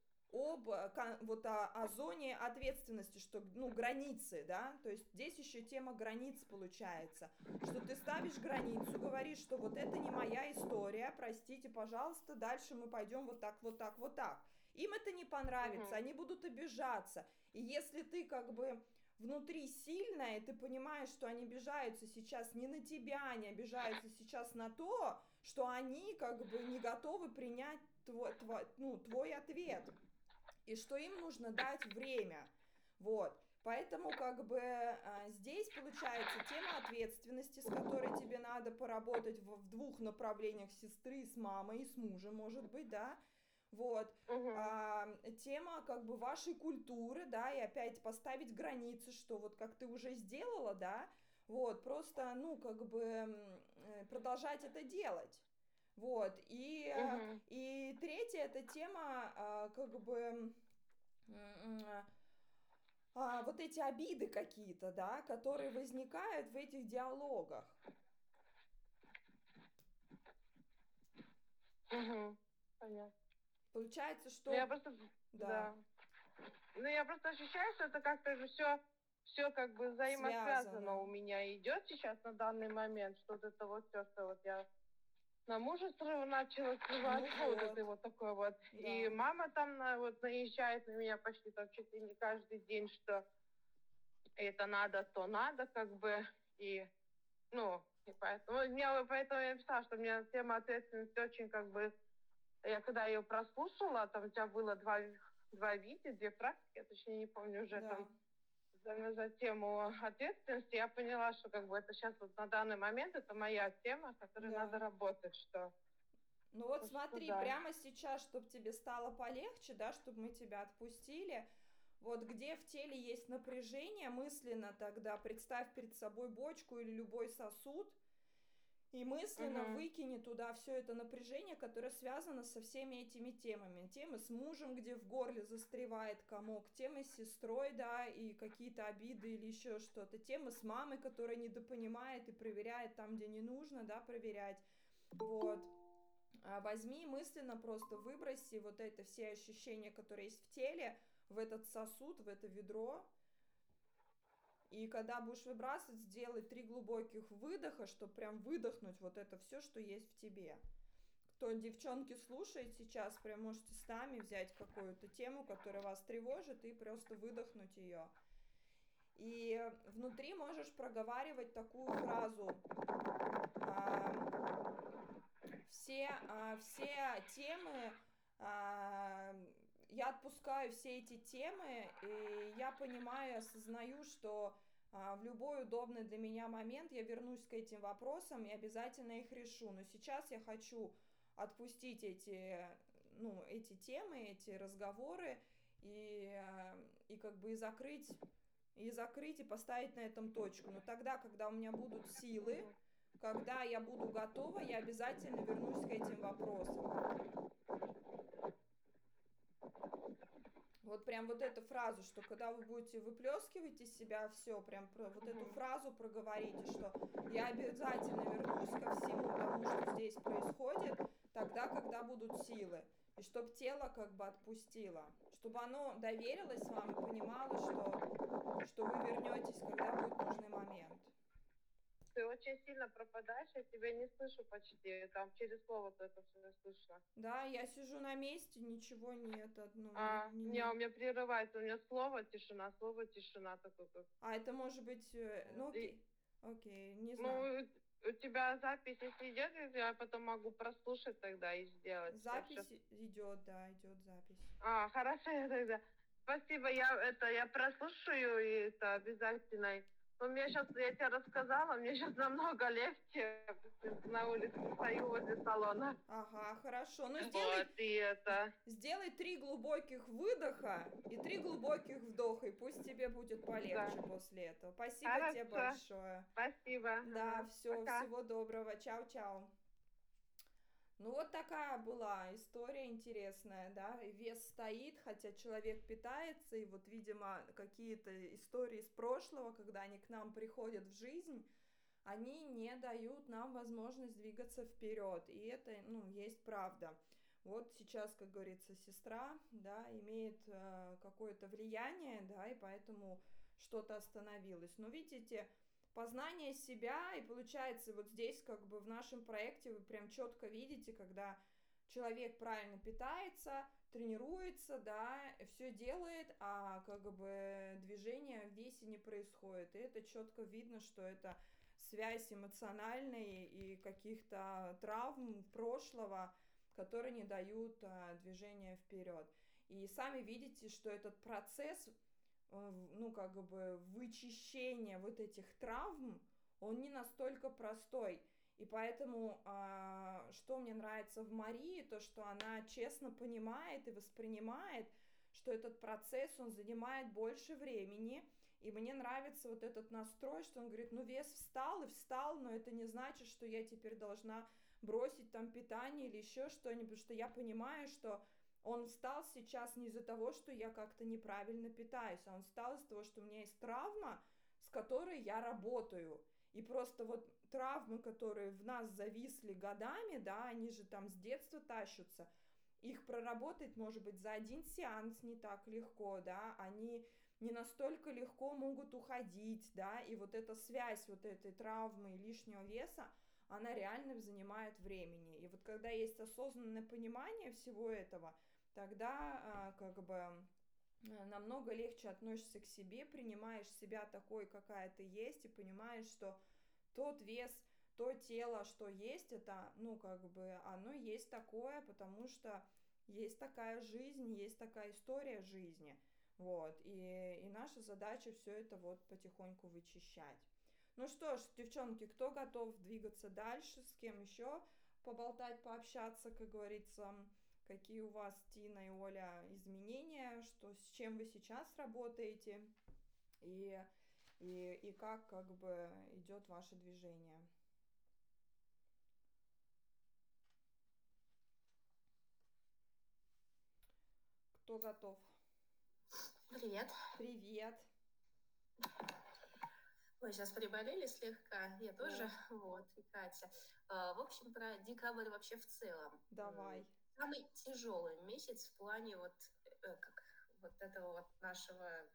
о зоне ответственности, что, границы, да, то есть здесь еще тема границ получается, что ты ставишь границу, говоришь, что вот это не моя история, простите, пожалуйста, дальше мы пойдем вот так, вот так, вот так. Им это не понравится, они будут обижаться, и если ты как бы внутри сильная, и ты понимаешь, что они обижаются сейчас не на тебя, они обижаются сейчас на то, что они как бы не готовы принять твой ответ, и что им нужно дать время, вот. Поэтому как бы здесь получается тема ответственности, с которой тебе надо поработать в двух направлениях: сестры с мамой и с мужем, может быть, да, вот. Тема как бы вашей культуры, да, и опять поставить границы, что вот как ты уже сделала, да, вот, просто, как бы продолжать это делать. Вот, и третья это тема, как бы, вот эти обиды какие-то, да, которые возникают в этих диалогах. Понятно. Получается, что... Я просто... Да. Я просто ощущаю, что это как-то же все как бы взаимосвязано у меня идет сейчас на данный момент, что это вот все, что вот я на мужество начала срывать, вот это вот такое вот. Да. И мама там наезжает на меня почти там чуть ли не каждый день, что это надо, то надо, как бы, и поэтому я написала, что у меня тема ответственности очень как бы, я когда ее прослушала, там у тебя было два видео, 2 практики, я точнее не помню уже, там за тему ответственности, я поняла, что как бы это сейчас вот на данный момент это моя тема, с которой надо работать, что... Смотри, прямо сейчас, чтобы тебе стало полегче, да, чтобы мы тебя отпустили, вот где в теле есть напряжение мысленно, тогда представь перед собой бочку или любой сосуд, и мысленно выкини туда все это напряжение, которое связано со всеми этими темами. Темы с мужем, где в горле застревает комок, темы с сестрой, да, и какие-то обиды или еще что-то, темы с мамой, которая недопонимает и проверяет там, где не нужно, да, проверять. Вот. Возьми мысленно, просто выброси вот это все ощущения, которые есть в теле, в этот сосуд, в это ведро. И когда будешь выбрасывать, сделай 3 глубоких выдоха, чтобы прям выдохнуть вот это все, что есть в тебе. Кто, девчонки, слушает сейчас, прям можете сами взять какую-то тему, которая вас тревожит, и просто выдохнуть ее. И внутри можешь проговаривать такую фразу: все темы, я отпускаю все эти темы, и я понимаю, осознаю, что в любой удобный для меня момент я вернусь к этим вопросам и обязательно их решу. Но сейчас я хочу отпустить эти темы, эти разговоры и как бы и закрыть, и поставить на этом точку. Но тогда, когда у меня будут силы, когда я буду готова, я обязательно вернусь к этим вопросам. Вот прям вот эту фразу, что когда вы будете выплескивать из себя все, прям вот эту фразу проговорите, что я обязательно вернусь ко всему тому, что здесь происходит, тогда, когда будут силы. И чтобы тело как бы отпустило, чтобы оно доверилось вам и понимало, что вы вернетесь, когда будет нужный момент. Ты очень сильно пропадаешь, я тебя не слышу почти, там через слово только все слышно. Да, я сижу на месте, ничего нет. У меня прерывается, у меня слово тишина такой. Это может быть, окей, не знаю. У тебя запись, если идет, я потом могу прослушать тогда и сделать. Запись идет, да, идет запись. Хорошо, я тогда. Спасибо, я прослушаю, и это обязательно. Но я тебе рассказала, мне сейчас намного легче. На улице стою возле салона. Ага, хорошо. Ну, сделай 3 глубоких выдоха и 3 глубоких вдоха, и пусть тебе будет полегче после этого. Спасибо тебе большое. Спасибо. Да, все, всего доброго. Чао-чао. Ну, вот такая была история интересная, да, и вес стоит, хотя человек питается, и вот, видимо, какие-то истории из прошлого, когда они к нам приходят в жизнь, они не дают нам возможность двигаться вперед, и это, ну, есть правда. Вот сейчас, как говорится, сестра, да, имеет какое-то влияние, да, и поэтому что-то остановилось. Но видите, познание себя, и получается вот здесь как бы в нашем проекте вы прям четко видите, когда человек правильно питается, тренируется, да, все делает, а как бы движение в весе не происходит. И это четко видно, что это связь эмоциональной и каких-то травм прошлого, которые не дают движения вперед. И сами видите, что этот процесс, ну, как бы вычищения вот этих травм, он не настолько простой. И поэтому, что мне нравится в Марии, то, что она честно понимает и воспринимает, что этот процесс, он занимает больше времени. И мне нравится вот этот настрой, что он говорит, ну, вес встал и встал, но это не значит, что я теперь должна бросить там питание или еще что-нибудь, потому что я понимаю, что он встал сейчас не из-за того, что я как-то неправильно питаюсь, а он встал из-за того, что у меня есть травма, с которой я работаю. И просто вот травмы, которые в нас зависли годами, да, они же там с детства тащатся, их проработать, может быть, за один сеанс не так легко, да, они не настолько легко могут уходить, да, и вот эта связь вот этой травмы и лишнего веса, она реально занимает времени. И вот когда есть осознанное понимание всего этого, тогда как бы намного легче относишься к себе, принимаешь себя такой, какая ты есть, и понимаешь, что тот вес, то тело, что есть, это, ну, как бы, оно есть такое, потому что есть такая жизнь, есть такая история жизни, вот, и наша задача все это вот потихоньку вычищать. Ну что ж, девчонки, кто готов двигаться дальше, с кем еще поболтать, пообщаться, как говорится, какие у вас, Тина и Оля, изменения, что, с чем вы сейчас работаете, и как бы идет ваше движение. Кто готов? Привет. Привет. Мы сейчас приболели слегка, я тоже, вот, и Катя. В общем, про декабрь вообще в целом. Давай. Самый тяжелый месяц в плане вот, как, вот этого вот нашего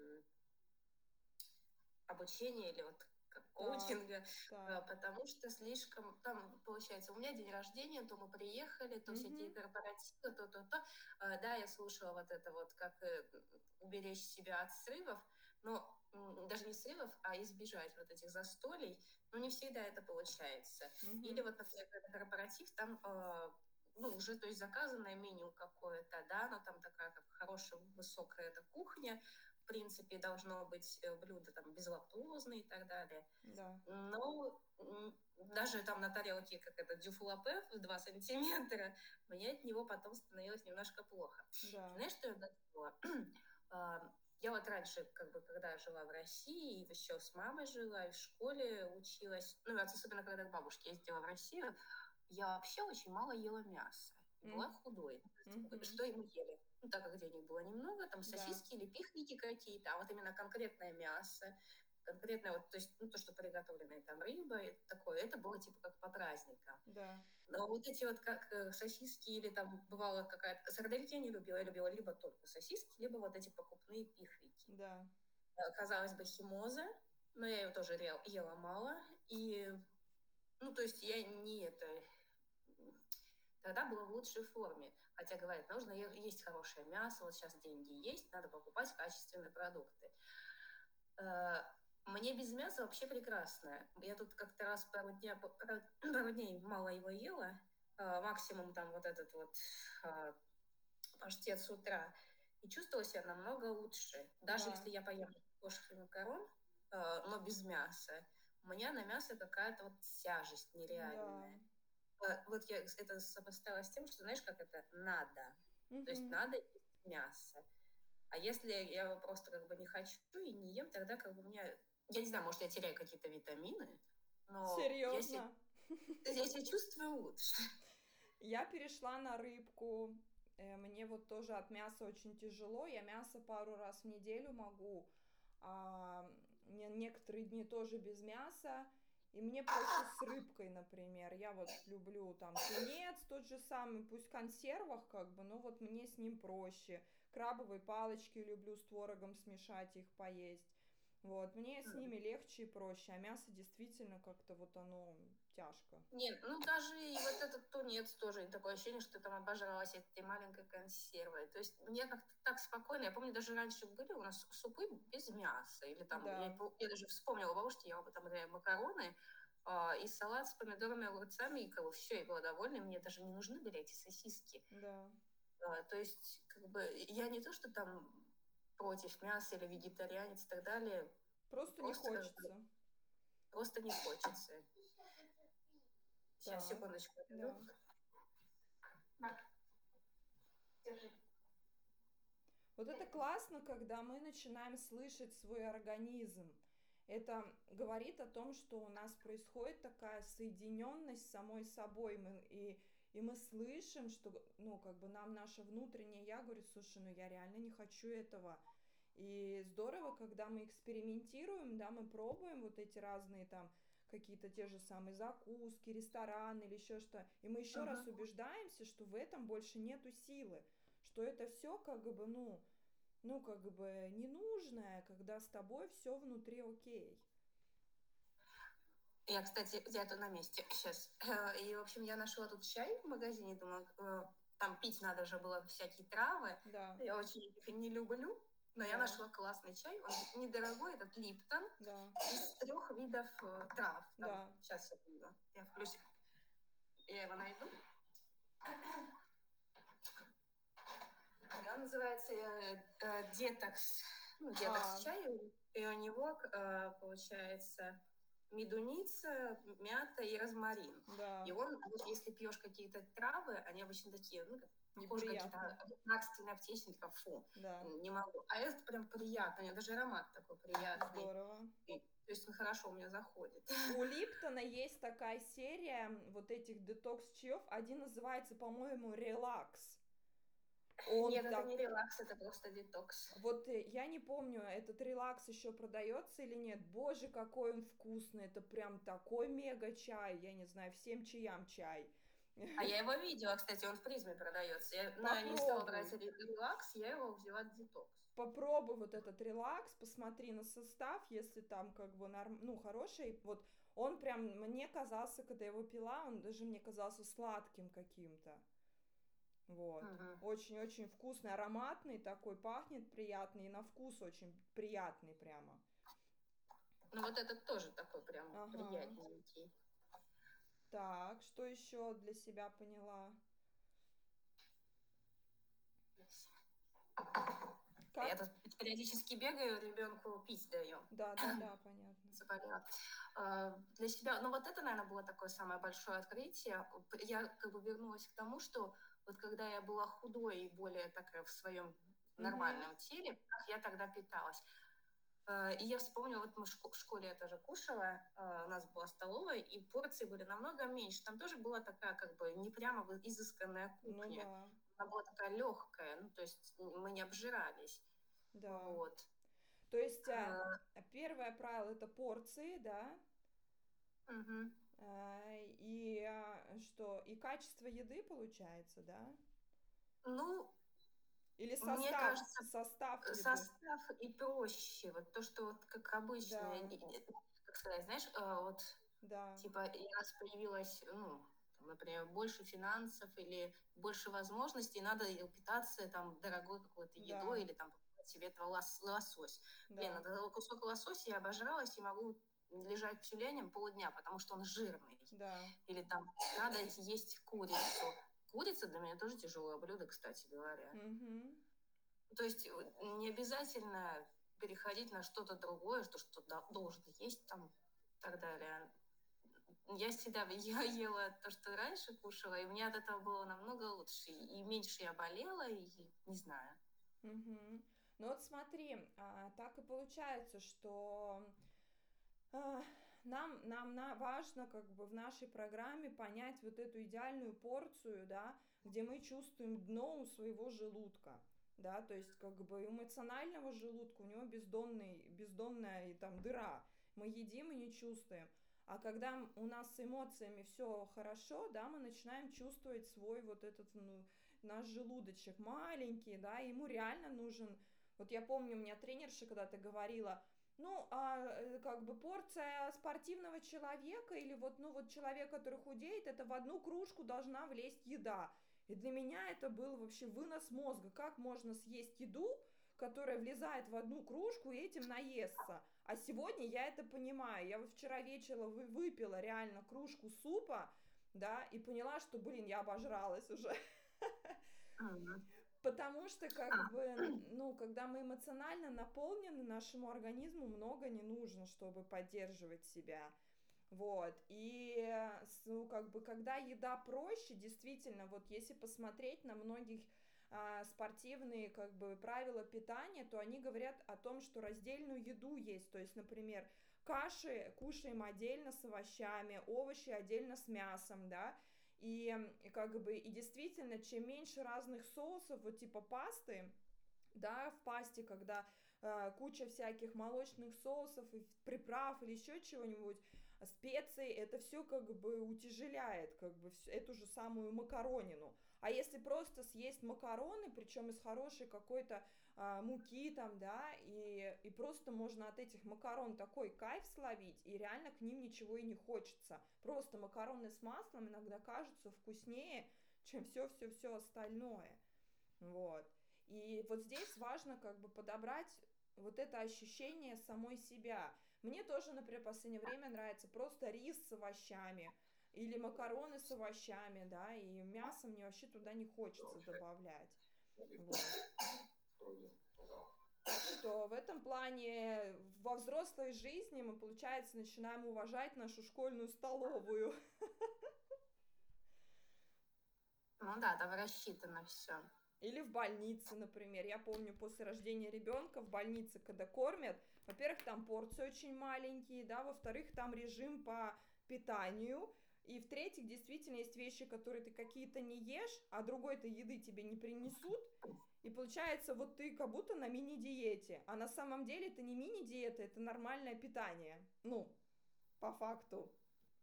обучения или вот коучинга, потому что слишком, там, получается, у меня день рождения, то мы приехали, то все эти корпоративы, то. Да, я слушала вот это вот, как уберечь себя от срывов, но даже не срывов, а избежать вот этих застолий, но не всегда это получается. Или вот, например, корпоратив, там ну, уже, то есть заказанное меню какое-то, да, но там такая как хорошая высокая эта кухня, в принципе, должно быть блюдо там безлактозное и так далее. Да. Но даже там на тарелке, как это, дюфлапе в 2 сантиметра, мне от него потом становилось немножко плохо. Да. Знаешь, что я готовила? Я вот раньше, как бы, когда жила в России, и еще с мамой жила, и в школе училась, ну, особенно когда к бабушке ездила в Россию, я вообще очень мало ела мяса. Была худой. Что и мы ели? Ну, так как денег было немного, там сосиски или пихники какие-то, а вот именно конкретное мясо, конкретное вот, то есть, ну, то, что приготовленное там рыба, такое, это было типа как по праздникам. Да. Но вот эти вот как сосиски или там бывала какая-то... Сардельки я не любила. Я любила либо только сосиски, либо вот эти покупные пихвики. Да. Казалось бы, химоза, но я ее тоже ела мало. И, ну, то есть я не это... Тогда было в лучшей форме. Хотя, говорят, нужно есть хорошее мясо, вот сейчас деньги есть, надо покупать качественные продукты. Мне Мне без мяса вообще прекрасно. Я тут как-то раз пару дней мало его ела, максимум там вот этот вот паштет с утра, и чувствовала себя намного лучше. Даже если я поем кошек и макарон, но без мяса, у меня на мясо какая-то вот тяжесть нереальная. Вот я это сопоставила с тем, что, знаешь, как это надо. То есть надо есть мясо. А если я его просто как бы не хочу и не ем, тогда как бы у меня... Я не знаю, может, я теряю какие-то витамины, но Серьезно? Я себя чувствую лучше. Я перешла на рыбку. Мне вот тоже от мяса очень тяжело. Я мясо пару раз в неделю могу. Некоторые дни тоже без мяса. И мне проще с рыбкой, например. Я вот люблю там тунец тот же самый, пусть в консервах как бы, но вот мне с ним проще. Крабовые палочки люблю с творогом смешать, их поесть. Вот, мне с ними легче и проще, а мясо действительно как-то вот оно тяжко. Нет, ну даже и вот этот тунец тоже такое ощущение, что там обожралась этой маленькой консервой. То есть мне как-то так спокойно. Я помню, даже раньше были у нас супы без мяса. Или там, я даже вспомнила бабушке, я там макароны и салат с помидорами, огурцами, и как бы все, я была довольна. Мне даже не нужны были эти сосиски. Да. То есть, как бы, я не то, что там против мяса или вегетарианец и так далее. Просто не хочется. Просто не хочется. Сейчас, секундочку. Да. Вот это классно, когда мы начинаем слышать свой организм. Это говорит о том, что у нас происходит такая соединенность с самой собой, и мы слышим, что, ну, как бы нам наше внутреннее я говорит, слушай, ну я реально не хочу этого. И здорово, когда мы экспериментируем, да, мы пробуем вот эти разные там какие-то те же самые закуски, рестораны или еще что, и мы еще раз убеждаемся, что в этом больше нету силы, что это все как бы, ну, как бы ненужное, когда с тобой все внутри окей. Я, кстати, где-то на месте сейчас. И, в общем, я нашла тут чай в магазине, думаю, там пить надо же было всякие травы. Да. Я очень их не люблю, но я нашла классный чай. Он недорогой, этот Липтон, из 3 видов трав. Там, сейчас я включу. Я его найду. Он называется детокс. Детокс чай. И у него, получается, медуница, мята и розмарин. Да. И он, вот если пьешь какие-то травы, они обычно такие, ну, похожи какие-то лекарственные аптечники, фу, не могу. А это прям приятно, у него даже аромат такой приятный. Здорово. То есть он хорошо у меня заходит. У Липтона есть такая серия вот этих детокс-чаев. Один называется, по-моему, «Релакс». Нет, это не релакс, это просто детокс. Вот я не помню, этот релакс еще продается или нет. Боже, какой он вкусный. Это прям такой мега чай. Я не знаю, всем чаям чай. А я его видела, кстати, он в Призме продается. Я не стала брать релакс, я его взяла детокс. Попробуй вот этот релакс, посмотри на состав, если там как бы хороший. Вот он прям мне казался, когда я его пила, он даже мне казался сладким каким-то. Вот. Очень-очень вкусный, ароматный такой, пахнет приятный, и на вкус очень приятный прямо. Ну вот этот тоже такой прям приятненький. Так, что еще для себя поняла? Как? Я тут периодически бегаю, ребенку пить даю. Да, понятно. Заболела. Для себя, ну вот это, наверное, было такое самое большое открытие. Я как бы вернулась к тому, что вот когда я была худой и более такая в своем нормальном теле, как я тогда питалась. И я вспомнила, вот мы в школе я тоже кушала, у нас была столовая, и порции были намного меньше. Там тоже была такая как бы не прямо изысканная кухня. Ну, да. Она была такая легкая, ну то есть мы не обжирались. Да. Вот. То есть первое правило это порции, да? Угу. И что? И качество еды получается, да? Ну, или состав? Мне кажется, состав и проще. Вот то, что вот как обычно, как сказать, знаешь, вот типа раз появилось, ну, там, например, больше финансов или больше возможностей, надо питаться там дорогой какой-то едой или там себе этого лосось. Блин, этот кусок лосося я обожралась и могу лежать тюленем полдня, потому что он жирный. Да. Или там надо есть курицу. Курица для меня тоже тяжелое блюдо, кстати говоря. То есть не обязательно переходить на что-то другое, что должен есть там и так далее. Я всегда ела то, что раньше кушала, и мне от этого было намного лучше. И меньше я болела, и не знаю. Ну вот смотри, так и получается, что нам важно как бы в нашей программе понять вот эту идеальную порцию, да, где мы чувствуем дно у своего желудка. Да, то есть как бы эмоционального желудка у него бездонная там дыра. Мы едим и не чувствуем. А когда у нас с эмоциями все хорошо, да, мы начинаем чувствовать свой вот этот, наш желудочек маленький, да, ему реально нужен. Вот я помню, у меня тренерша когда-то говорила, как бы порция спортивного человека или вот человек, который худеет, это в одну кружку должна влезть еда. И для меня это был вообще вынос мозга. Как можно съесть еду, которая влезает в одну кружку и этим наесться? А сегодня я это понимаю. Я вот вчера вечером выпила реально кружку супа, да, и поняла, что, я обожралась уже. Потому что, как бы, когда мы эмоционально наполнены, нашему организму много не нужно, чтобы поддерживать себя. Вот, и, как бы, когда еда проще, действительно, вот если посмотреть на многих спортивные, как бы, правила питания, то они говорят о том, что раздельную еду есть, то есть, например, каши кушаем отдельно с овощами, овощи отдельно с мясом, да, и как бы, и действительно, чем меньше разных соусов, вот типа пасты, да, в пасте, когда куча всяких молочных соусов, и приправ или еще чего-нибудь, специй, это все как бы утяжеляет как бы эту же самую макаронину. А если просто съесть макароны, причем из хорошей какой-то муки там, да, и просто можно от этих макарон такой кайф словить, и реально к ним ничего и не хочется. Просто макароны с маслом иногда кажутся вкуснее, чем все остальное. Вот. И вот здесь важно как бы подобрать вот это ощущение самой себя. Мне тоже, например, в последнее время нравится просто рис с овощами или макароны с овощами, да, и мясо мне вообще туда не хочется добавлять. Вот. Так что в этом плане во взрослой жизни мы, получается, начинаем уважать нашу школьную столовую. Ну да, там рассчитано все. Или в больнице, например. Я помню, после рождения ребенка в больнице, когда кормят, во-первых, там порции очень маленькие, да, во-вторых, там режим по питанию, и в-третьих, действительно есть вещи, которые ты какие-то не ешь, а другой-то еды тебе не принесут, и получается, вот ты как будто на мини-диете, а на самом деле это не мини-диета, это нормальное питание, по факту.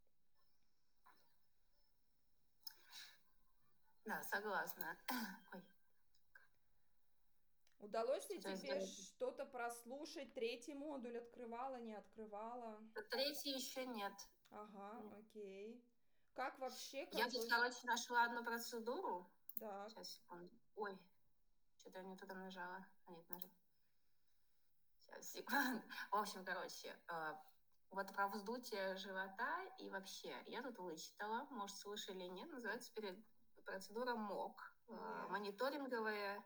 Да, согласна. Ой. Удалось ли тебе что-то прослушать? Третий модуль открывала, не открывала? Третий еще нет. Ага, окей. Как вообще? Я тут, короче, нашла одну процедуру. Да. Сейчас, секунду. Ой, что-то я не туда нажала. Нет, нажала. Сейчас, секунду. В общем, короче, вот про вздутие живота и вообще. Я тут вычитала, может, слышали или нет, называется процедура МОК. Мониторинговая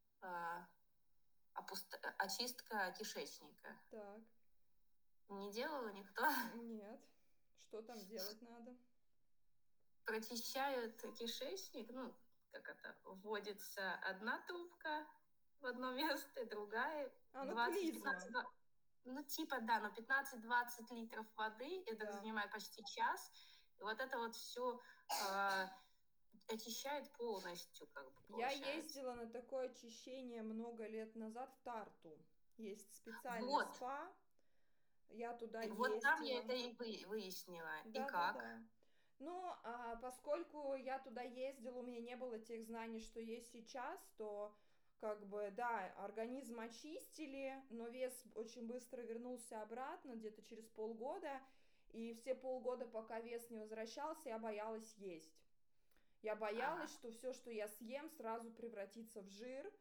очистка кишечника. Так. Не делала никто? Нет. Что там делать надо? Прочищают кишечник, вводится одна трубка в одно место, другая. 15-20. Да, 15-20 литров воды, это занимает почти час. И вот это вот все очищает полностью, как бы, получается. Я ездила на такое очищение много лет назад в Тарту. Есть специальный спа. Я туда ездила. Вот там я это и выяснила. Да, и как? Да. Поскольку я туда ездила, у меня не было тех знаний, что есть сейчас, то как бы, да, организм очистили, но вес очень быстро вернулся обратно, где-то через полгода, и все полгода, пока вес не возвращался, я боялась есть. Я боялась, что все, что я съем, сразу превратится в жир,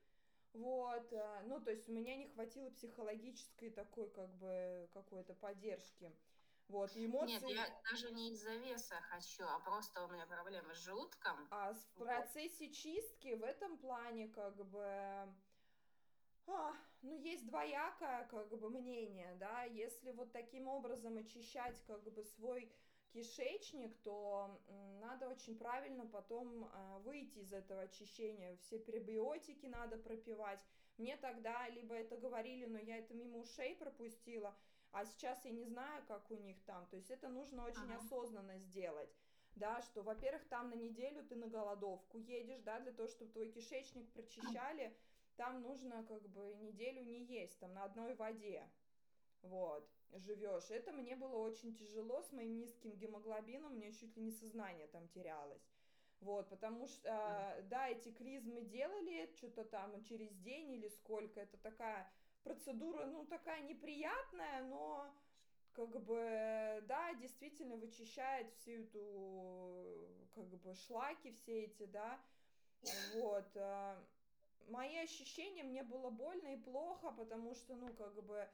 Вот, ну, то есть у меня не хватило психологической такой, как бы, какой-то поддержки. Вот, и Нет, эмоции... я даже не из-за веса хочу, а просто у меня проблемы с желудком. А в Вот. процессе чистки в этом плане, как бы, ну, есть двоякое, как бы, мнение, да, если вот таким образом очищать, как бы, свой кишечник, то надо очень правильно потом выйти из этого очищения, все пребиотики надо пропивать. Мне тогда либо это говорили, но я это мимо ушей пропустила, а сейчас я не знаю, как у них там, то есть это нужно очень осознанно сделать. Да, что, во-первых, там на неделю ты на голодовку едешь, да, для того, чтобы твой кишечник прочищали, там нужно как бы неделю не есть, там на одной воде, вот, живешь. Это мне было очень тяжело с моим низким гемоглобином, мне чуть ли не сознание там терялось. Вот, потому что, да, эти клизмы делали что-то там через день или сколько, это такая процедура, ну, такая неприятная, но как бы, да, действительно вычищает всю эту, как бы, шлаки все эти, да, вот. Мои ощущения, мне было больно и плохо, потому что, ну, как бы,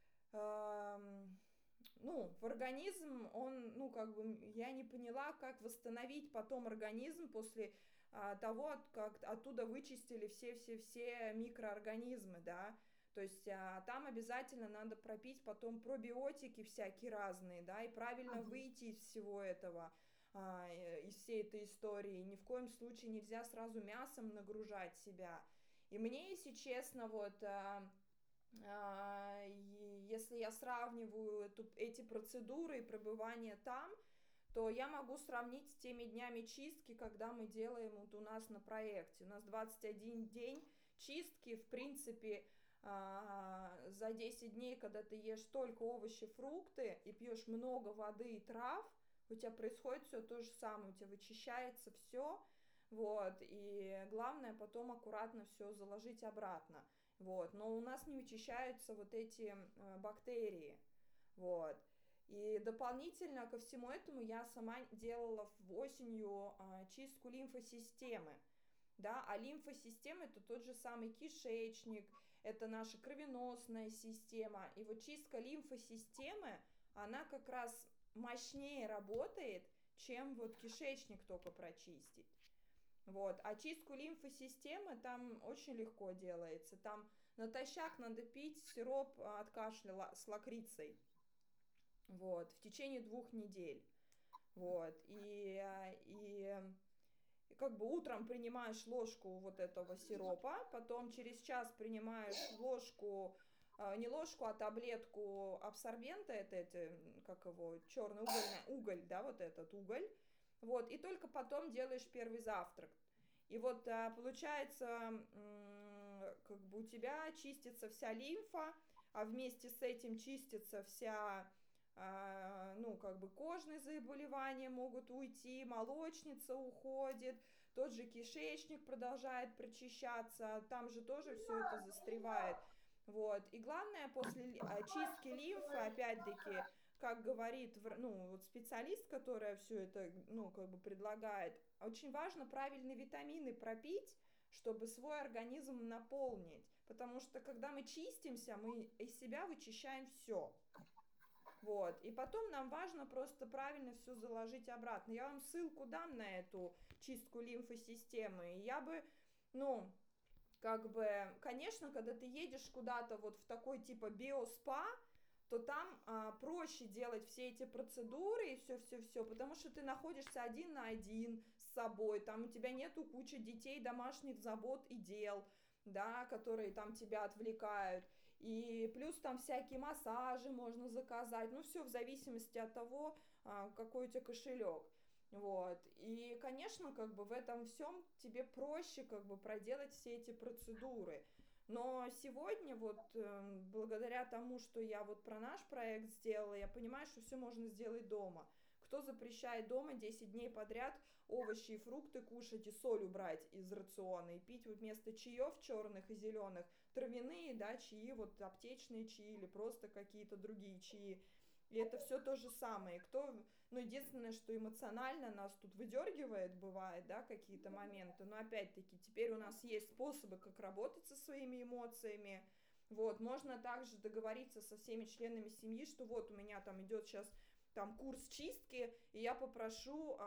ну, в организм, он, ну, как бы, я не поняла, как восстановить потом организм после того, как оттуда вычистили все-все-все микроорганизмы, да, то есть там обязательно надо пропить потом пробиотики всякие разные, да, и правильно выйти из всего этого, из всей этой истории. Ни в коем случае нельзя сразу мясом нагружать себя. И мне, если честно, вот... если я сравниваю эти процедуры и пребывание там, то я могу сравнить с теми днями чистки, когда мы делаем вот у нас на проекте. У нас 21 день чистки, в принципе, за 10 дней, когда ты ешь только овощи, фрукты и пьешь много воды и трав, у тебя происходит все то же самое, у тебя вычищается все, вот, и главное потом аккуратно все заложить обратно. Вот, но у нас не вычищаются вот эти бактерии, вот. И дополнительно ко всему этому я сама делала осенью чистку лимфосистемы, да, а лимфосистема это тот же самый кишечник, это наша кровеносная система, и вот чистка лимфосистемы, она как раз мощнее работает, чем вот кишечник только прочистить. Вот. А чистку лимфосистемы там очень легко делается. Там натощак надо пить сироп от кашля с лакрицей. Вот. В течение 2 недель. Вот. И как бы утром принимаешь ложку вот этого сиропа, потом через час принимаешь ложку, не ложку, а таблетку абсорбента, это как его, черный уголь, да, вот этот уголь. Вот, и только потом делаешь первый завтрак. И вот получается, как бы у тебя чистится вся лимфа, а вместе с этим чистится вся, ну, как бы кожные заболевания могут уйти, молочница уходит, тот же кишечник продолжает прочищаться, там же тоже все это застревает. Вот. И главное, после чистки лимфы, опять-таки, как говорит, ну, вот специалист, которая все это, ну, как бы предлагает, очень важно правильные витамины пропить, чтобы свой организм наполнить. Потому что, когда мы чистимся, мы из себя вычищаем все. Вот. И потом нам важно просто правильно все заложить обратно. Я вам ссылку дам на эту чистку лимфосистемы. И я бы, ну, как бы, конечно, когда ты едешь куда-то вот в такой типа биоспа, то там проще делать все эти процедуры и все-все-все, потому что ты находишься один на один с собой, там у тебя нету кучи детей, домашних забот и дел, да, которые там тебя отвлекают, и плюс там всякие массажи можно заказать, ну все в зависимости от того, какой у тебя кошелек. Вот. И, конечно, как бы в этом всем тебе проще как бы проделать все эти процедуры. Но сегодня вот благодаря тому, что я вот про наш проект сделала, я понимаю, что все можно сделать дома. Кто запрещает дома 10 дней подряд овощи и фрукты кушать и соль убрать из рациона и пить вот вместо чаев черных и зеленых травяные, да, чаи, вот аптечные чаи или просто какие-то другие чаи. И это все то же самое. Ну, единственное, что эмоционально нас тут выдергивает, бывает, да, какие-то моменты. Но опять-таки, теперь у нас есть способы, как работать со своими эмоциями. Вот, можно также договориться со всеми членами семьи, что вот у меня там идет сейчас там курс чистки, и я попрошу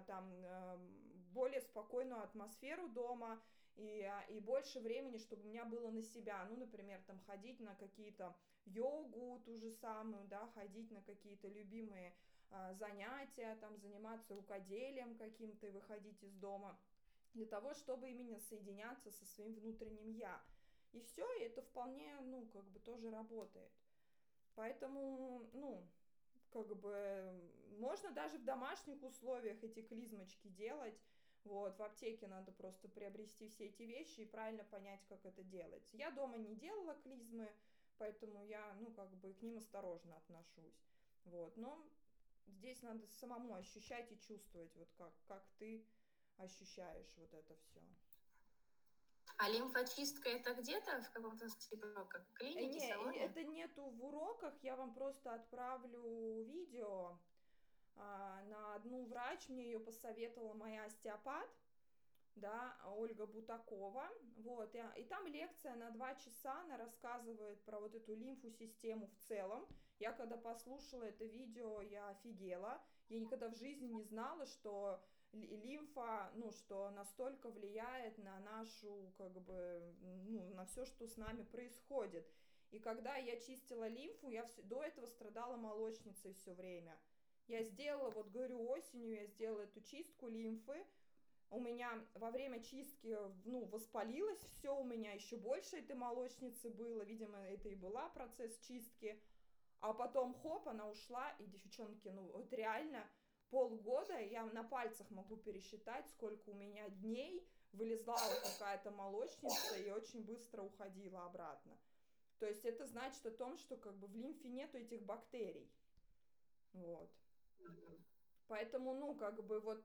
более спокойную атмосферу дома и больше времени, чтобы у меня было на себя. Ну, например, там ходить на какие-то йогу ту же самую, да, ходить на какие-то любимые занятия, там заниматься рукоделием каким-то и выходить из дома, для того, чтобы именно соединяться со своим внутренним я. И все, и это вполне, ну, как бы тоже работает. Поэтому, ну, как бы можно даже в домашних условиях эти клизмочки делать. Вот, в аптеке надо просто приобрести все эти вещи и правильно понять, как это делать. Я дома не делала клизмы, поэтому я, ну, как бы к ним осторожно отношусь. Вот, но здесь надо самому ощущать и чувствовать, вот как ты ощущаешь вот это все. А лимфочистка это где-то в каком-то типа как клинике, салоне? Это нету в уроках, я вам просто отправлю видео. На одну врач, мне ее посоветовала моя остеопат, да, Ольга Бутакова, вот, и там лекция на 2 часа, она рассказывает про вот эту лимфосистему в целом. Я когда послушала это видео, я офигела, я никогда в жизни не знала, что лимфа, ну, что настолько влияет на нашу, как бы, ну, на все, что с нами происходит. И когда я чистила лимфу, я до этого страдала молочницей все время. Я сделала, вот говорю, осенью я сделала эту чистку лимфы, у меня во время чистки, ну, воспалилось все, у меня еще больше этой молочницы было, видимо, это и была процесс чистки, а потом, хоп, она ушла, и, девчонки, ну, вот реально полгода я на пальцах могу пересчитать, сколько у меня дней вылезала какая-то молочница и очень быстро уходила обратно. То есть это значит о том, что как бы в лимфе нету этих бактерий. Вот. Поэтому, ну, как бы вот,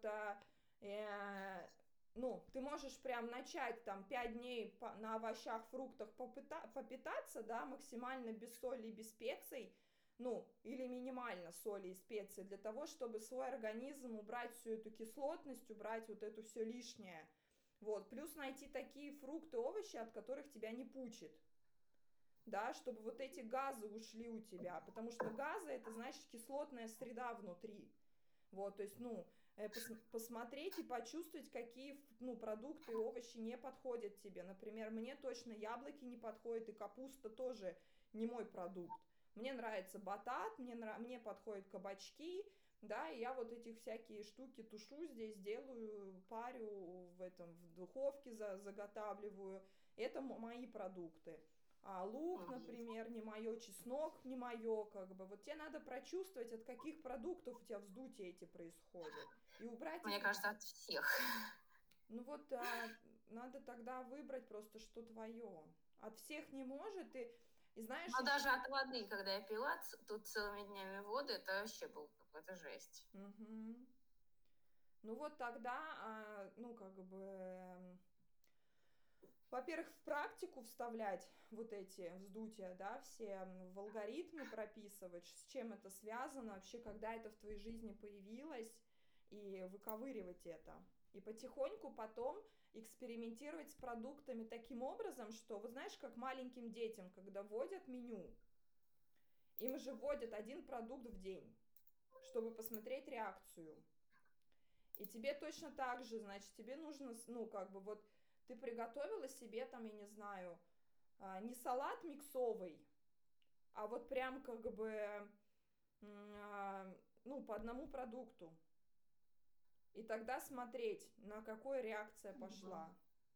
ну, ты можешь прям начать там 5 дней на овощах, фруктах попитаться, да, максимально без соли и без специй, ну, или минимально соли и специй, для того, чтобы свой организм убрать всю эту кислотность, убрать вот это все лишнее. Вот, плюс найти такие фрукты, овощи, от которых тебя не пучит, да, чтобы вот эти газы ушли у тебя, потому что газы это значит кислотная среда внутри. Вот, то есть, ну, посмотреть и почувствовать, какие, ну, продукты и овощи не подходят тебе. Например, мне точно яблоки не подходят, и капуста тоже не мой продукт. Мне нравится батат, мне подходят кабачки, да, и я вот этих всякие штуки тушу здесь, делаю, парю в духовке заготавливаю. Это мои продукты. А лук, например, не мое, чеснок не мое, как бы. Вот тебе надо прочувствовать, от каких продуктов у тебя вздутие эти происходят. И убрать Мне кажется, от всех. Ну вот, надо тогда выбрать просто, что твое. От всех не может, и знаешь... Но даже от воды, когда я пила тут целыми днями воду, это вообще был какая-то жесть. Угу. Ну вот тогда, ну как бы... Во-первых, в практику вставлять вот эти вздутия, да, все в алгоритмы прописывать, с чем это связано, вообще, когда это в твоей жизни появилось, и выковыривать это. И потихоньку потом экспериментировать с продуктами таким образом, что, вот знаешь, как маленьким детям, когда вводят меню, им же вводят 1 продукт в день, чтобы посмотреть реакцию. И тебе точно так же, значит, тебе нужно, ну, как бы вот, ты приготовила себе там, я не знаю, не салат миксовый, а вот прям как бы, ну, по 1 продукту. И тогда смотреть, на какую реакция пошла.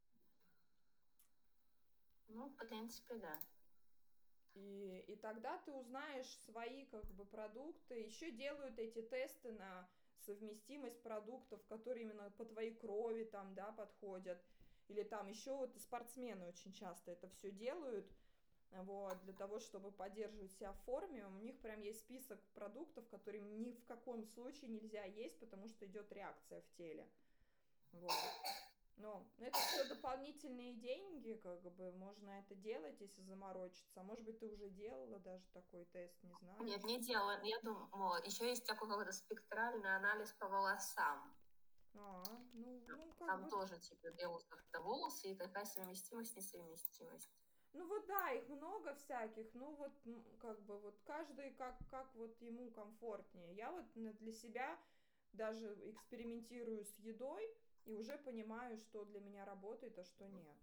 Ну, в принципе, да. И тогда ты узнаешь свои как бы продукты. Еще делают эти тесты на совместимость продуктов, которые именно по твоей крови там, да, подходят. Или там еще вот спортсмены очень часто это все делают, вот, для того, чтобы поддерживать себя в форме. У них прям есть список продуктов, которые ни в каком случае нельзя есть, потому что идет реакция в теле. Вот. Ну, это все дополнительные деньги, как бы, можно это делать, если заморочиться. А может быть, ты уже делала даже такой тест, не знаю. Нет, не делала. Я думала, еще есть такой какой-то спектральный анализ по волосам. Как Там бы... тоже, типа, делают как-то волосы, и какая совместимость, несовместимость. Ну вот да, их много всяких, ну вот как бы вот каждый как вот ему комфортнее. Я вот для себя даже экспериментирую с едой и уже понимаю, что для меня работает, а что нет.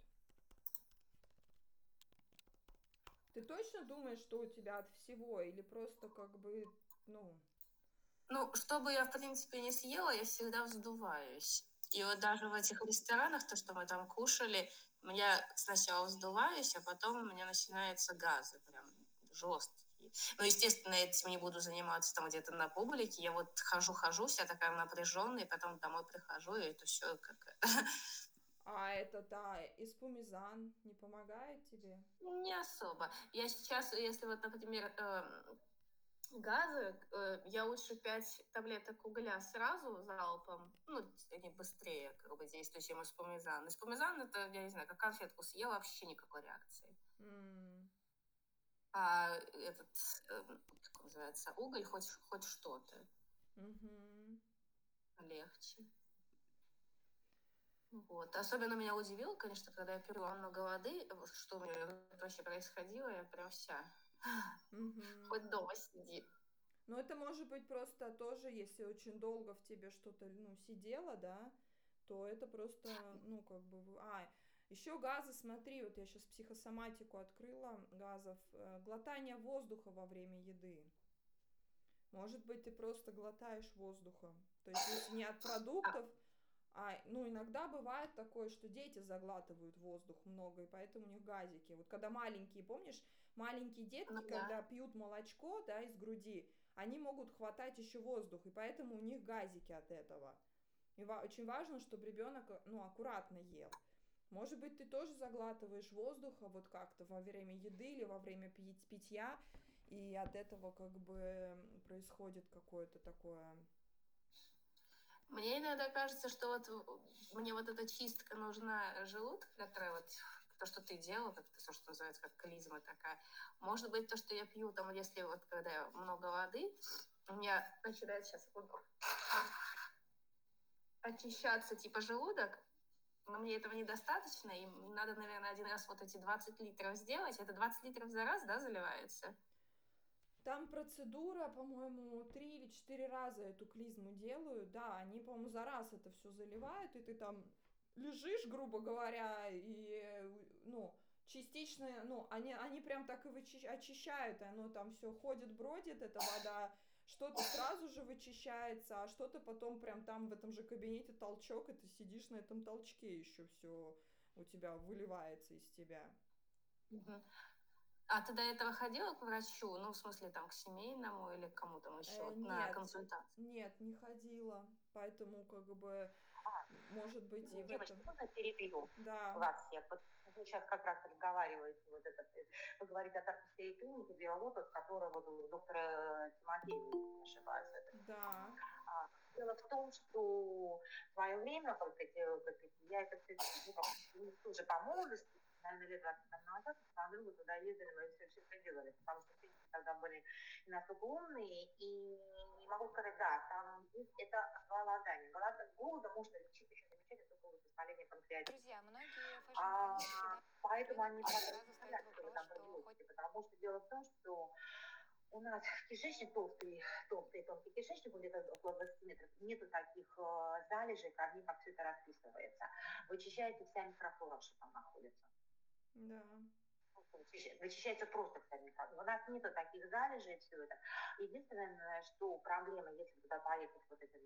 Ты точно думаешь, что у тебя от всего, или просто как бы, Ну, что бы я, в принципе, не съела, я всегда вздуваюсь. И вот даже в этих ресторанах, то, что мы там кушали, я сначала вздуваюсь, а потом у меня начинаются газы прям жесткие. Ну, естественно, этим не буду заниматься там где-то на публике. Я вот хожу, вся такая напряженная, и потом домой прихожу, и это все как... А эспумизан не помогает тебе? Не особо. Я сейчас, если вот, например, газы, я лучше 5 таблеток угля сразу залпом, они быстрее как бы действуют, чем эспумизан. Эспумизан это, я не знаю, как конфетку съела, вообще никакой реакции. А этот, как называется, уголь хоть что-то. Легче. Вот. Особенно меня удивило, конечно, когда я пила много воды, что у меня вообще происходило, я прям вся. Хоть дома сиди. Ну, это может быть просто тоже, если очень долго в тебе что-то, сидело, да, то это просто, как бы... еще газы, смотри, вот я сейчас психосоматику открыла газов. Глотание воздуха во время еды. Может быть, ты просто глотаешь воздуха. То есть, если не от продуктов, иногда бывает такое, что дети заглатывают воздух много, и поэтому у них газики. Вот когда маленькие, помнишь, маленькие детки, когда пьют молочко, да, из груди, они могут хватать еще воздух, и поэтому у них газики от этого. И очень важно, чтобы ребенок, аккуратно ел. Может быть, ты тоже заглатываешь воздуха вот как-то во время еды или во время питья, и от этого как бы происходит какое-то такое... Мне иногда кажется, что вот мне вот эта чистка нужна желудка, которая вот то, что ты делал, как то, что называется, как клизма такая. Может быть, то, что я пью, там, если вот, когда я много воды, у меня начинает сейчас очищаться, типа, желудок, но мне этого недостаточно, и надо, наверное, один раз вот эти 20 литров сделать. Это 20 литров за раз, да, заливается? Там процедура, по-моему, 3 или 4 раза эту клизму делают. Да, они, по-моему, за раз это все заливают, и ты там лежишь, грубо говоря, и, частично, они прям так и очищают, оно там все ходит, бродит, эта вода, что-то сразу же вычищается, а что-то потом прям там в этом же кабинете толчок, и ты сидишь на этом толчке еще все у тебя выливается из тебя. Угу. А ты до этого ходила к врачу? Ну, в смысле, там, к семейному или к кому там еще на консультацию? Нет, не ходила. Поэтому, как бы, может быть, и девочки, в этом... можно перебью вас всех? Вот вы сейчас как раз разговариваете, вы говорите о Тарковской клинике «Биолотос», которая вот у доктора Тимофеева, не ошибаюсь. Да. Дело в том, что в свое время, я это тоже по молодости, наверное, лет 20 назад, с подругой туда ездили, мы все это делали, потому что пенсии тогда были не настолько умные, и не могу сказать, да, там это голодание. Голода можно лечить еще замечательно только воспаление панкреатита. Друзья, многие фэшн-блогеры поэтому они сразу ставят вопрос, там что хоть... потому что дело в том, что у нас кишечник толстый кишечник, где-то около 20 метров, нету таких залежей, как все это расписывается. Вычищается вся микрофлора, что там находится. Да. Вычищается просто вся микрофлора. У нас нету таких залежей, все это. Единственное, что проблема, если туда поехать вот это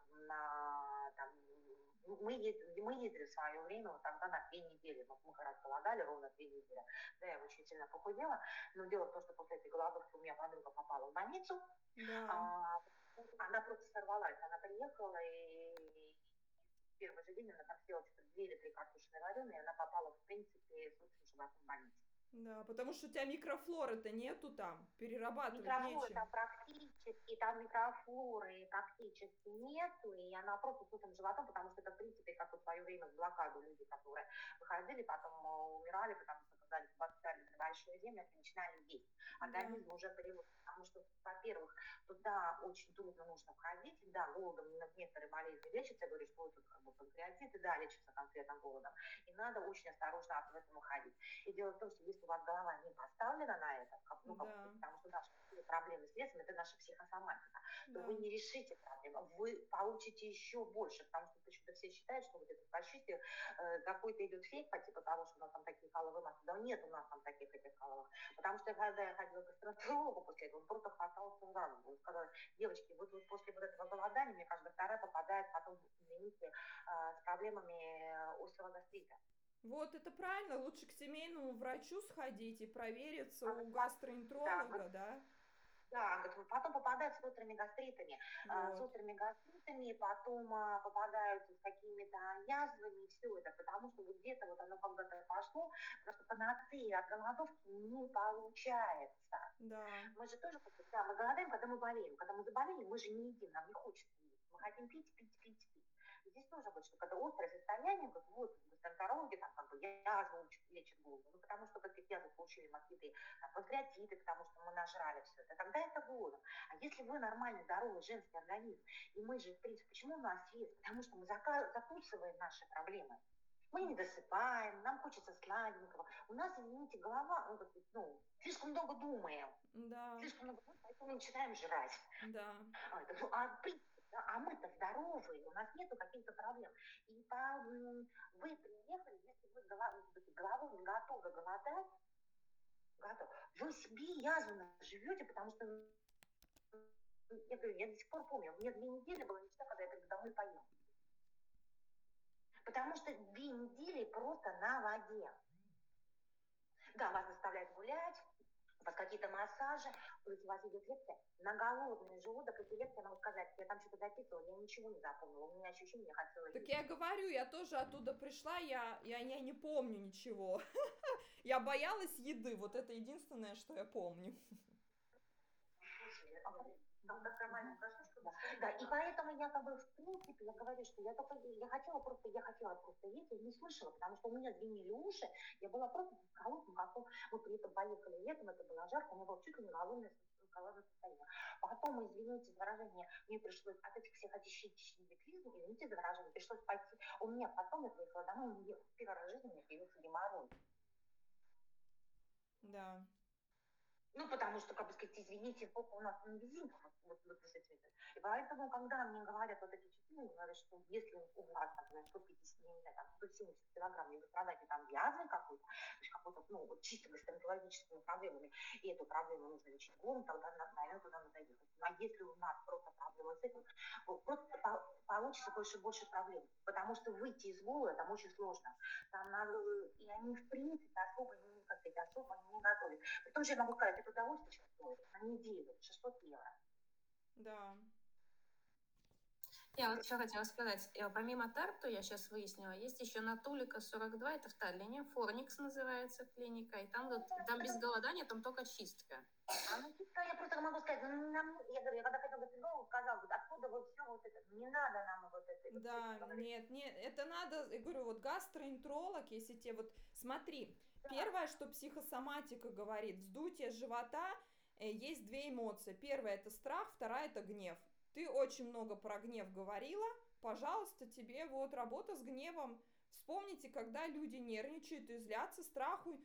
мы ездили в свое время вот тогда на 2 недели. Мы как раз голодали ровно 2 недели. Да, я очень сильно похудела. Но дело в том, что после этой голодовки у меня подруга попала в больницу. Да. Она просто сорвалась. Она приехала и в первый же день она там съела 2 или 3 картошины вареные, и она попала, в принципе, с общим животом в больницу. Да, потому что у тебя микрофлоры-то нету там, перерабатывать Микрофлоры нечем. там практически, там микрофлоры практически нету, и она просто с утым животом, потому что это, в принципе, как в свое время в блокаду люди, которые выходили, потом умирали, потому что когда они попадали на большую землю, они начинали есть. Организм уже привык, потому что, во-первых, туда очень трудно нужно входить, да, голодом некоторые болезни лечатся, я говорю, что тут как бы панкреатит, и да, лечится конкретно голодом, и надо очень осторожно от этого уходить. И дело в том, что если у вас голова не поставлена на это, потому что наши проблемы с весом, это наша психосоматика, то вы не решите проблему, вы получите еще больше, потому что почему-то все считают, что вот это фашисты, какой-то идет фейк по типу того, что у нас там такие каловые массы. Да нет у нас там таких этих каловых. Потому что когда я ходила к гастроэнтерологу после этого, он просто хватался за руку. Он сказал, девочки, вот после вот этого голодания, мне каждая вторая попадает потом, извините, с проблемами острого гастрита. Вот, это правильно, лучше к семейному врачу сходить и провериться у гастроэнтеролога, да? Да, потом попадают с острыми гастритами, потом попадают с какими-то язвами, и все это, потому что вот где-то вот оно когда-то пошло, потому что панацея от голодовки не получается. Да. Мы же тоже, мы голодаем, когда мы болеем. Когда мы заболели, мы же не едим, нам не хочется есть. Мы хотим пить. И здесь тоже вот, что когда острое состояние, как вот в гастроэнтерологии, там как бы язву лечат голодом, ну потому что какие-то язвы получили какие-то панкреатиты, потому что мы нажрали все это, тогда это голодом. А если вы нормальный, здоровый женский организм, и мы же, в принципе, почему у нас есть? Потому что мы закусываем наши проблемы. Мы не досыпаем, нам хочется сладенького. У нас, извините, голова, слишком много думаем. Да. Слишком много думаем, поэтому начинаем жрать. Да. А мы-то здоровые, у нас нету каких-то проблем. И вы приехали, если вы головой не готовы голодать, вы себе язву живете, потому что я говорю, я до сих пор помню, у меня 2 недели было мечта, когда я приду домой поем. Потому что 2 недели просто на воде. Да, вас заставляют гулять, у вас какие-то массажи, у вас идет лекция. На голодный желудок эти лекции, я могу сказать, я там что-то записывала, я ничего не запомнила, у меня ощущение, я хотела есть. Так я говорю, я тоже оттуда пришла, я не помню ничего. Я боялась еды, вот это единственное, что я помню. Да, и поэтому я в принципе, я говорю, что я хотела просто есть, я не слышала, потому что у меня звенели уши, я была просто в холодном каком, мы при этом поехали летом, это было жарко, у меня было чуть ли не голодное состояние. Потом, извините за выражение, мне пришлось от этих всех ощущений кризис, извините за выражение, пришлось пойти, у меня потом я приехала домой, у меня в первый раз в жизни у меня появился геморрой. Да. Ну, потому что, как бы сказать, извините, попа у нас не резинка, вот действительно. И поэтому, когда мне говорят вот эти часы, мне говорят, что если у вас, например, 150, не знаю, там, 170 килограмм, и вы страдаете там язвой какой-то, то есть какой-то, вот чисто гастроэнтерологическими проблемами, и эту проблему нужно лечить голодом, тогда, наверное, туда надо ехать. А если у нас просто проблемы с этим, просто получится больше проблем, потому что выйти из голода там очень сложно. Там надо, и они, в принципе, особо не готовят. При том же я могу сказать, это удовольствие стоит на неделю 600 евро. Да. Я вот еще хотела сказать, помимо Тарту, я сейчас выяснила, есть еще Натулика 42, это в Таллине, Форникс называется клиника, и там без голодания, там только чистка. Я просто могу сказать, я говорю, я когда хотела в Петроград, сказала, откуда вот все вот это, не надо нам вот это. Да, нет, это надо, я говорю, вот гастроэнтеролог, если тебе вот, смотри, первое, что психосоматика говорит, вздутие живота, есть 2 эмоции, первая это страх, вторая это гнев. Ты очень много про гнев говорила, пожалуйста, тебе вот работа с гневом. Вспомните, когда люди нервничают и злятся, страху,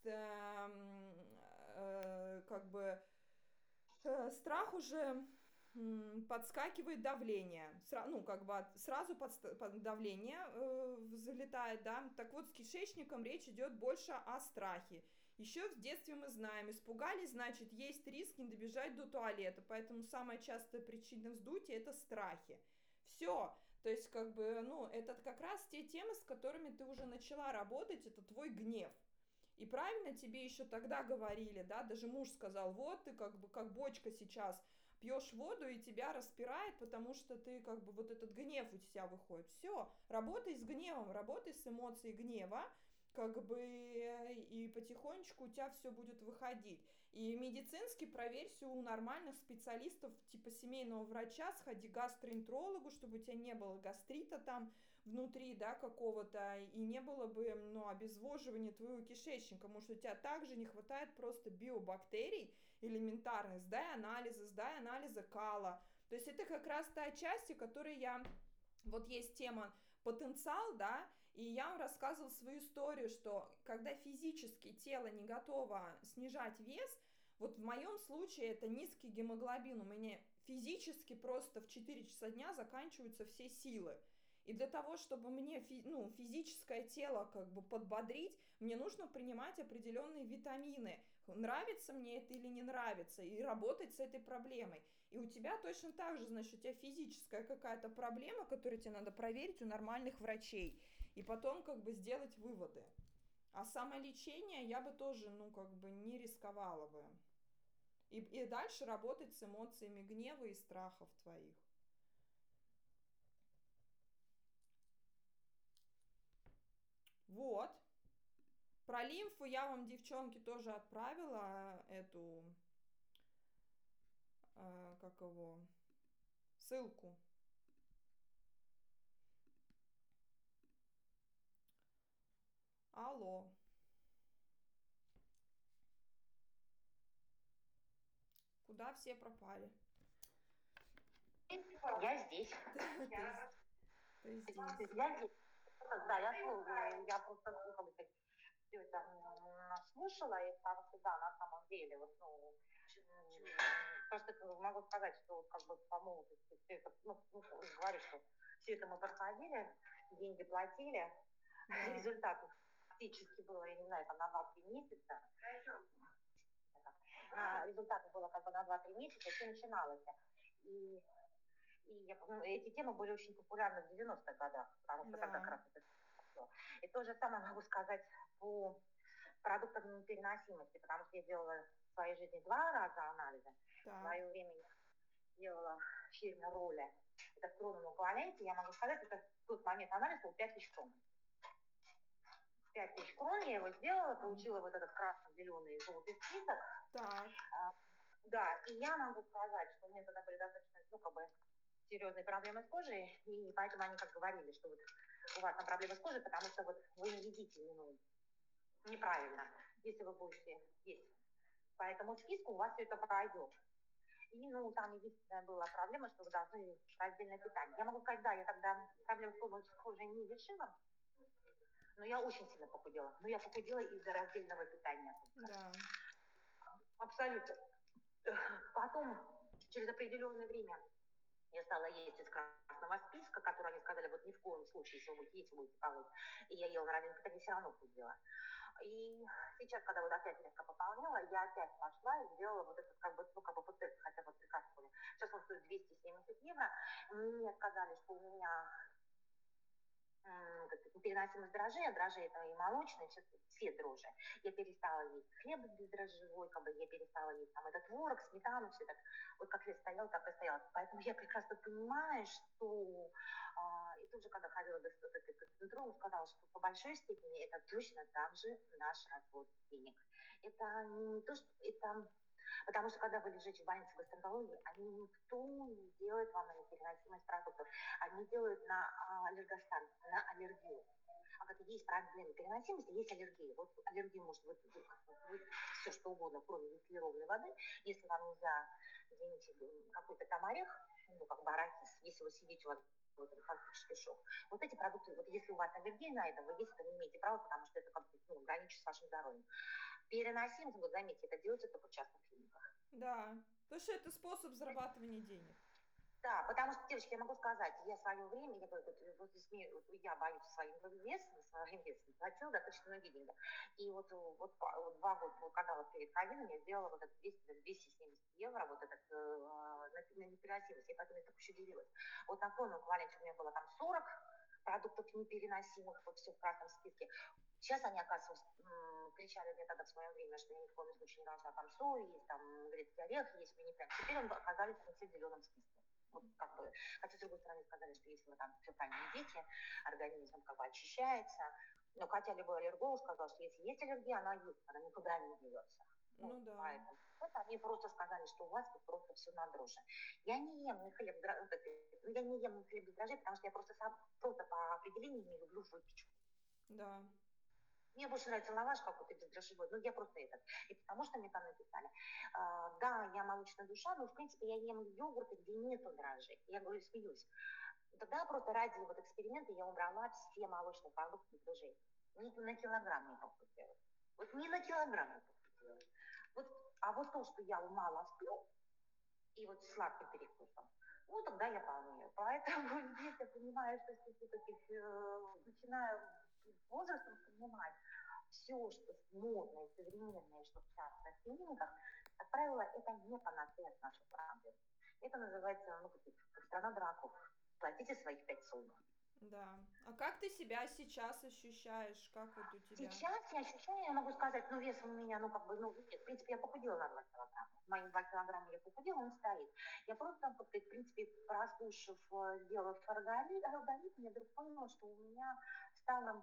страх уже подскакивает давление, сразу давление залетает, да, так вот с кишечником речь идет больше о страхе. Еще в детстве мы знаем, испугались, значит, есть риск не добежать до туалета, поэтому самая частая причина вздутия – это страхи. Все, то есть, это как раз те темы, с которыми ты уже начала работать, это твой гнев. И правильно тебе еще тогда говорили, да, даже муж сказал, вот ты как бочка сейчас пьешь воду и тебя распирает, потому что ты вот этот гнев у тебя выходит. Все, работай с гневом, работай с эмоцией гнева, как бы и потихонечку у тебя все будет выходить. И медицински проверься у нормальных специалистов, типа семейного врача, сходи к гастроэнтерологу, чтобы у тебя не было гастрита там внутри, да, какого-то, и не было бы, ну, обезвоживания твоего кишечника, потому что у тебя также не хватает просто биобактерий элементарных. Сдай анализы кала. То есть это как раз та часть, о которой я... Вот есть тема потенциал, да, и я вам рассказывала свою историю, что когда физически тело не готово снижать вес, вот в моем случае это низкий гемоглобин, у меня физически просто в 4 часа дня заканчиваются все силы. И для того, чтобы мне физическое тело как бы подбодрить, мне нужно принимать определенные витамины. Нравится мне это или не нравится, и работать с этой проблемой. И у тебя точно так же, значит, у тебя физическая какая-то проблема, которую тебе надо проверить у нормальных врачей. И потом как бы сделать выводы. А самолечение я бы тоже, ну, как бы не рисковала бы. И дальше работать с эмоциями гнева и страхов твоих. Вот. Про лимфу я вам, девчонки, тоже отправила эту, как его, ссылку. Алло. Куда все пропали? Я здесь. Ты здесь. Я здесь. Да, я просто, ну, как бы, все это слушала, и потому что, да, на самом деле, вот, ну, просто могу сказать, что, как бы, по молодости все это, ну, говорю, что все это мы проходили, деньги платили, результат фактически было, я не знаю, там, на 2-3 месяца. Результаты было как бы на 2-3 месяца, все начиналось. И эти темы были очень популярны в 90-х годах, потому что тогда как раз это все. И то же самое могу сказать по продуктам переносимости, потому что я делала в своей жизни 2 раза анализы. В свое время я делала в фирме Роля. Это в кровном эквиваленте, я могу сказать, это в тот момент анализ был 5000 крон. 5000 крон я его сделала, получила вот этот красно-зеленый и желтый список. Так. Да, и я могу сказать, что у меня тогда были достаточно, ну, как бы, серьезные проблемы с кожей, и поэтому они как говорили, что вот у вас там проблемы с кожей, потому что вот вы не едите, ну, неправильно, если вы будете есть. По этому списку у вас все это пройдет. И, ну, там единственная была проблема, что вы должны раздельное питание. Я могу сказать, да, я тогда проблем с кожей не решила, но я очень сильно похудела. Но я похудела из-за раздельного питания. Да. Абсолютно. Потом, через определенное время, я стала есть из красного списка, который они сказали, вот ни в коем случае, если вы будете есть, вы будете колоть. И я ела на раздельном питании, все равно худела. И сейчас, когда вот опять резко пополнила, я опять пошла и сделала вот этот, как бы, ну, как бы вот тест, хотя бы прекрасно помню. Сейчас он стоит 270 евро. Мне сказали, что у меня переносимость дрожжей, а дрожжи это и молочные, все дрожжи. Я перестала есть хлеб бездрожжевой, как бы я перестала есть там этот творог, сметану, все так. Вот как я стояла, так и стояла. Поэтому я прекрасно понимаю, что и тут же, когда ходила до гастроэнтеролога, сказала, что по большой степени это точно так же наш развод денег. Это не то, что это... Потому что когда вы лежите в больнице гастроэнтерологии, никто не делает вам на непереносимость продуктов. Они делают на аллергостан, на аллергию. А когда есть проблемы переносимости, есть аллергия. Вот аллергия может быть все что угодно, кроме дистиллированной воды. Если вам нельзя, извините, какой-то там орех, ну, как бы арахис, если вы сидите, у вас вот фактически шок. Вот эти продукты, вот если у вас аллергия на это, вы есть это не имеете права, потому что это как бы, ну, граничит с вашим здоровьем. Переносимость, вот заметьте, это делается только в частных клиниках. Да, потому что это способ зарабатывания денег. Да, потому что, девочки, я могу сказать, я в свое время, я боюсь своим весом, платила достаточно много денег. И вот 2 года, когда вот перед ковидом, я сделала вот это 270 евро, вот этот на непереносимость, я поэтому так еще делилась. Вот на полном эквиваленте у меня было там 40 продуктов непереносимых, вот все в красном списке. Сейчас они, оказывается, кричали мне тогда в свое время, что я ни в коем случае не должна там сою есть, там грецкий орех есть, мне не прям. Теперь они оказались на все в зеленом списке. Вот как бы, хотя, с другой стороны, сказали, что если вы там все правильно едите, организм как бы очищается. Но хотя любой аллерголог сказал, что если есть аллергия, она есть, она никуда не деется. Ну да. Поэтому вот они просто сказали, что у вас тут просто все на дрожжи. Я не ем ни хлеб, я не ем хлеб без дрожжей, потому что я просто просто по определению не люблю выпечку. Да. Мне больше нравится лаваш какой-то бездрожжевой, но я просто этот. И потому что мне там написали, да, я молочная душа, но в принципе я ем йогурты, где нету дрожжей. Я говорю, смеюсь. Тогда просто ради вот эксперимента я убрала все молочные продукты без дрожжей. Ни на килограмм не похудела. Вот ни на килограмм не похудела. Вот, а вот то, что я мало сплю, и вот с сладким перекусом, ну, тогда я полнею. Поэтому здесь я понимаю, что все-таки начинаю возрастом понимать все, что модное, современное, что сейчас на клиниках, как правило, это не панацея от наших проблем. Это называется, как страна дураков. Платите своих 5 сумм. Да. А как ты себя сейчас ощущаешь? Как вот у тебя? Сейчас я ощущаю, я могу сказать, вес у меня, нет, в принципе, я похудела на 2 килограмма. Мои 2 килограмма я похудела, он стоит. Я просто, в принципе, прослушав, сделав алгоритм, я вдруг поняла, что у меня стало...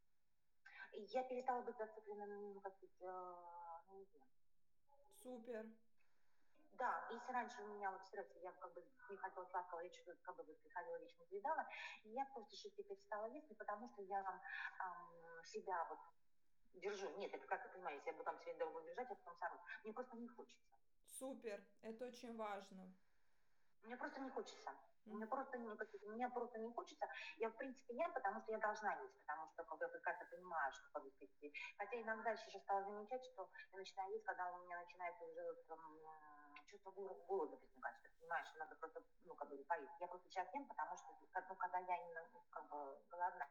Я перестала быть зациклена на еде. Супер. Да, если раньше у меня вот стресс, я как бы не хотела сладкого, я что-то как бы приходила, лично съедала, и я просто еще теперь стала есть, не потому что я себя вот держу. Нет, это как ты понимаешь, если я буду там себя долго держать, я потом сорву. Мне просто не хочется. Супер, это очень важно. Мне просто не хочется. Мне просто не хочется. Я, в принципе, ем, потому что я должна есть, потому что как я прекрасно понимаю, что как бы, хотя иногда сейчас стала замечать, что я начинаю есть, когда у меня начинается уже чувство голода возникать, что ты понимаешь, что надо просто, поесть. Я просто сейчас ем, потому что, когда я именно, голодна,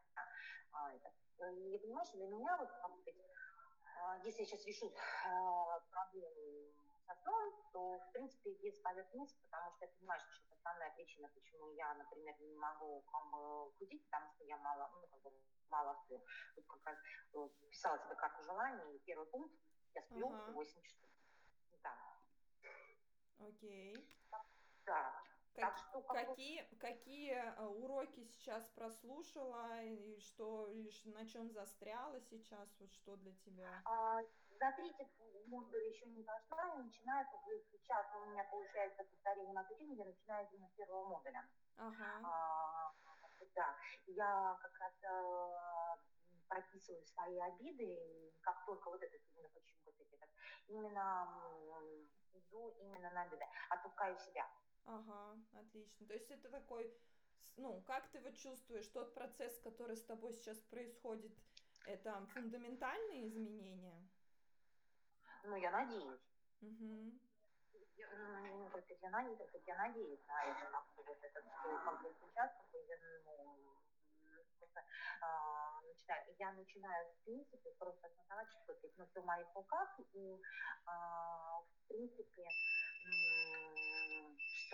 я понимаю, что для меня, вот, если я сейчас решу проблему со сном, то, в принципе, вес пойдет вниз, потому что я понимаю, что сейчас основная причина, почему я, например, не могу худеть, потому что я мало сплю. Тут как раз писала себе карту желаний, и первый пункт, я сплю 8 часов. Да. Окей. Да. Какие уроки сейчас прослушала, и на чем застряла сейчас, вот что для тебя? За третий модуль еще не дошла, и начинаю, сейчас у меня получается повторение на я начинаю именно с первого модуля. Ага. Да, я как раз прописываю свои обиды, и как только вот это именно почему вот это, именно иду именно на обиды, отпускаю себя. Ага, отлично. То есть это такой, как ты вот чувствуешь, тот процесс, который с тобой сейчас происходит, это фундаментальные изменения? Я надеюсь. Угу. Я надеюсь на это, сейчас, я начинаю, в принципе, просто осознавать, что все в моих руках, и, в принципе, что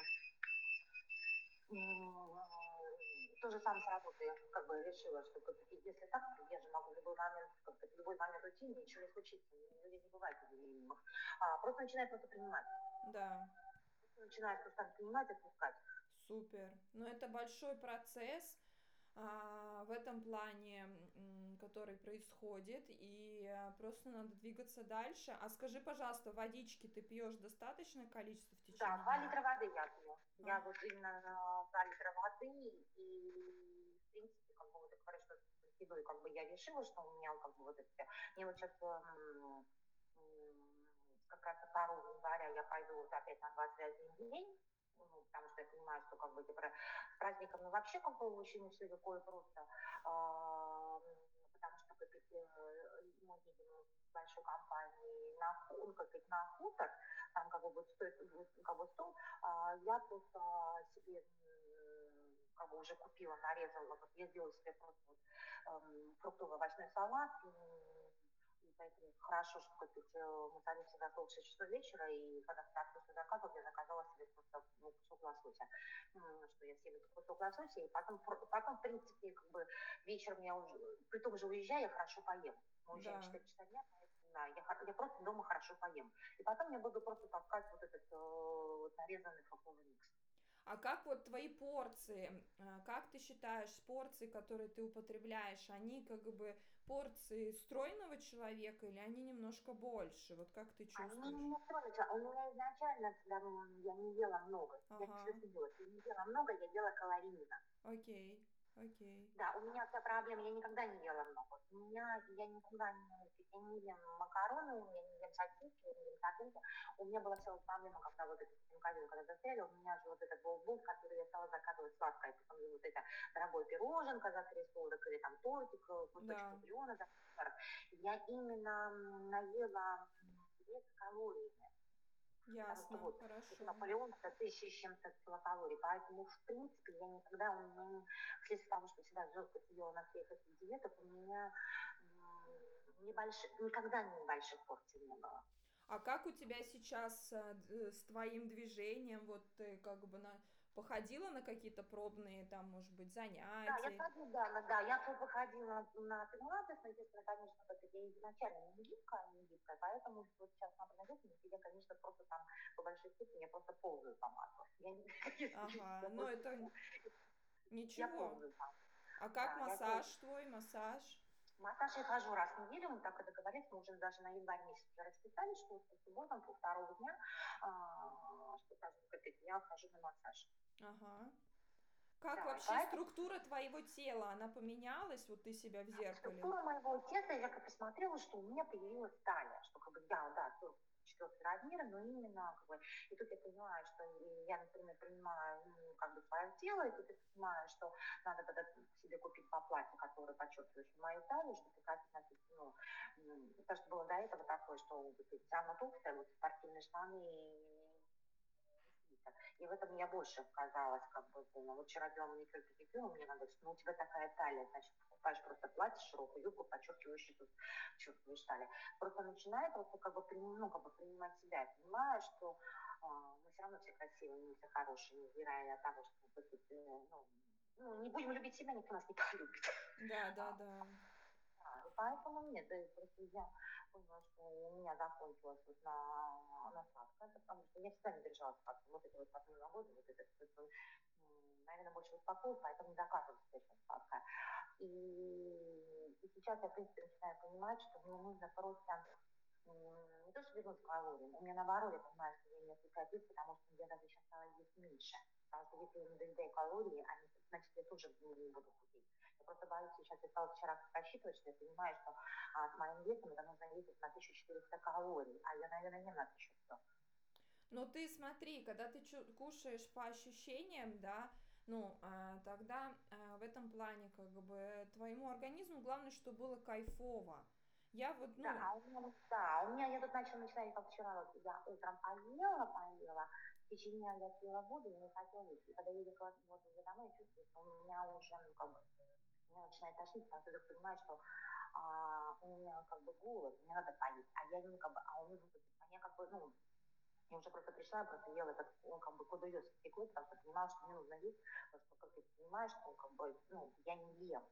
то же самое с работы, решила, что если так, то я же могу в любой момент уйти, ничего не случится, не бывает изменений. Просто начинаю просто принимать. Да. Начинаю просто принимать, отпускать. Супер. Это большой процесс в этом плане, который происходит, и просто надо двигаться дальше. А скажи, пожалуйста, водички ты пьешь достаточное количество в течение дня? Да, 2 литра воды я пью. Я вот именно 2 литра воды, и, в принципе, ты говоришь, что с едой, я решила, что у меня вот это все. Мне вот сейчас как раз 2 января я пойду опять на 21 день, потому что я понимаю, что с праздником вообще очень все легко и просто, потому что мы едем с большой компанией на хутор, там стоит стол, я просто себе уже купила, нарезала, я сделала себе просто фруктово-овощной салат, и поэтому хорошо, что мы садимся за стол в 6 часов вечера, и когда после заказов я заказала себе просто кусок лосося, что я съем этот кусок лосося, и потом, в принципе, вечером я уже, при том же уезжая, я хорошо поем. Мы уезжаем 4 часа дня, да, я просто дома хорошо поем. И потом я буду просто таскать вот этот нарезанный фруктовый микс. А как вот твои порции, как ты считаешь, порции, которые ты употребляешь, они как бы порции стройного человека или они немножко больше? Вот как ты Они чувствуешь? не строятся. У меня изначально, когда я не ела много, я не Ага, следила, я не ела много, я ела калорийно. окей, окей. Да, у меня вся проблема, я никогда не ела много. Я никогда я не ем макароны, я не ем сосиски, я не ем сардинки. У меня была целая проблема, когда вот этот ковид, когда застряли, у меня же вот этот был бунт, который я стала заказывать сладкое, потом вот это дорогое пироженка за 3 суток, или там тортик, кусочек Да, бульона за 40. Я именно наела без калорий. Потому что ясно, вот хорошо. Наполеон это 1000 с чем-то килокалорий, поэтому в принципе я никогда, у меня, вследствие того, что всегда жестко сидела на всех этих диетах, у меня никогда небольших порций не было. А как у тебя сейчас с твоим движением? Вот ты как бы походила на какие-то пробные, там, может быть, Да, я занятия? хожу, да, я выходила на пилатес, но, естественно, конечно, как я изначально не гибкая, поэтому вот сейчас на тренажерке я, конечно, просто там по большой степени я просто ползаю по мату. Ага, ну это Я ничего. ползаю там. А как Да, я ползаю. массаж твой, массаж? Массаж я хожу раз в неделю, мы так и договорились, мы уже даже на январь месяц уже расписали, что по субботам, по второго дня, что праздник этот, я хожу на массаж. Ага. Как Да, и вообще поэтому структура твоего тела, она поменялась? Вот ты себя в зеркале. структура моего тела, я как посмотрела, что у меня появилась талия, что как бы я, да, 44 размера, но именно как бы, и тут я понимаю, что я, например, принимаю как бы свое тело, и тут я понимаю, что надо тогда себе купить по платье, которое подчеркивает мою талию, чтобы прекратить носить, то, что было до этого такое, что вот, все равно толстая, вот спортивные штаны и в этом я больше оказалась, как бы, думала, вот вчера делала маникюр, педикюр, мне надо, у тебя такая талия, значит, покупаешь просто платье, широкую юбку, подчеркивающую тут, чувствуешь талию. Просто начинаю просто как бы, как бы принимать себя, я понимаю, что мы все равно все красивые, мы все хорошие, невзирая от того, что не будем любить себя, никто нас не полюбит. Да, да, да. И поэтому нет, да, просто я поняла, что у меня закончилось вот на сладкое, потому что я всегда не держала сладкое. Вот это вот последние годы, вот это, наверное, больше успокоилась, поэтому не заказываю сейчас сладкое. И сейчас я, в принципе, начинаю понимать, что мне нужно просто не то, что вернуть калории, у меня наоборот, я понимаю, что я не отвлекаюсь, потому что я даже сейчас стала есть меньше. Потому что если я не доедаю калории, значит, я тоже не буду худеть. Я просто боюсь, сейчас я стала вчера рассчитывать, что я понимаю, что с моим весом это нужно весить на 1400 калорий, а я, наверное, не на 1100. Но ты смотри, когда ты кушаешь по ощущениям, да, ну, тогда в этом плане, как бы, твоему организму главное, чтобы было кайфово. Я вот, ну, У меня я тут начала, как вчера, вот я утром поела, в течение я пила воду и не хотела есть. И когда я ехала вот уже домой, я чувствую, что у меня уже, меня начинает тошнить, потому что я понимаю, что у меня как бы голод, мне надо поесть, а я не как бы, а у меня как бы, я уже просто пришла, я просто ела этот, как бы, кудуёс стекло, потому что понимала, что мне нужно есть, потому что, как ты понимаешь, что, как бы, я не ем.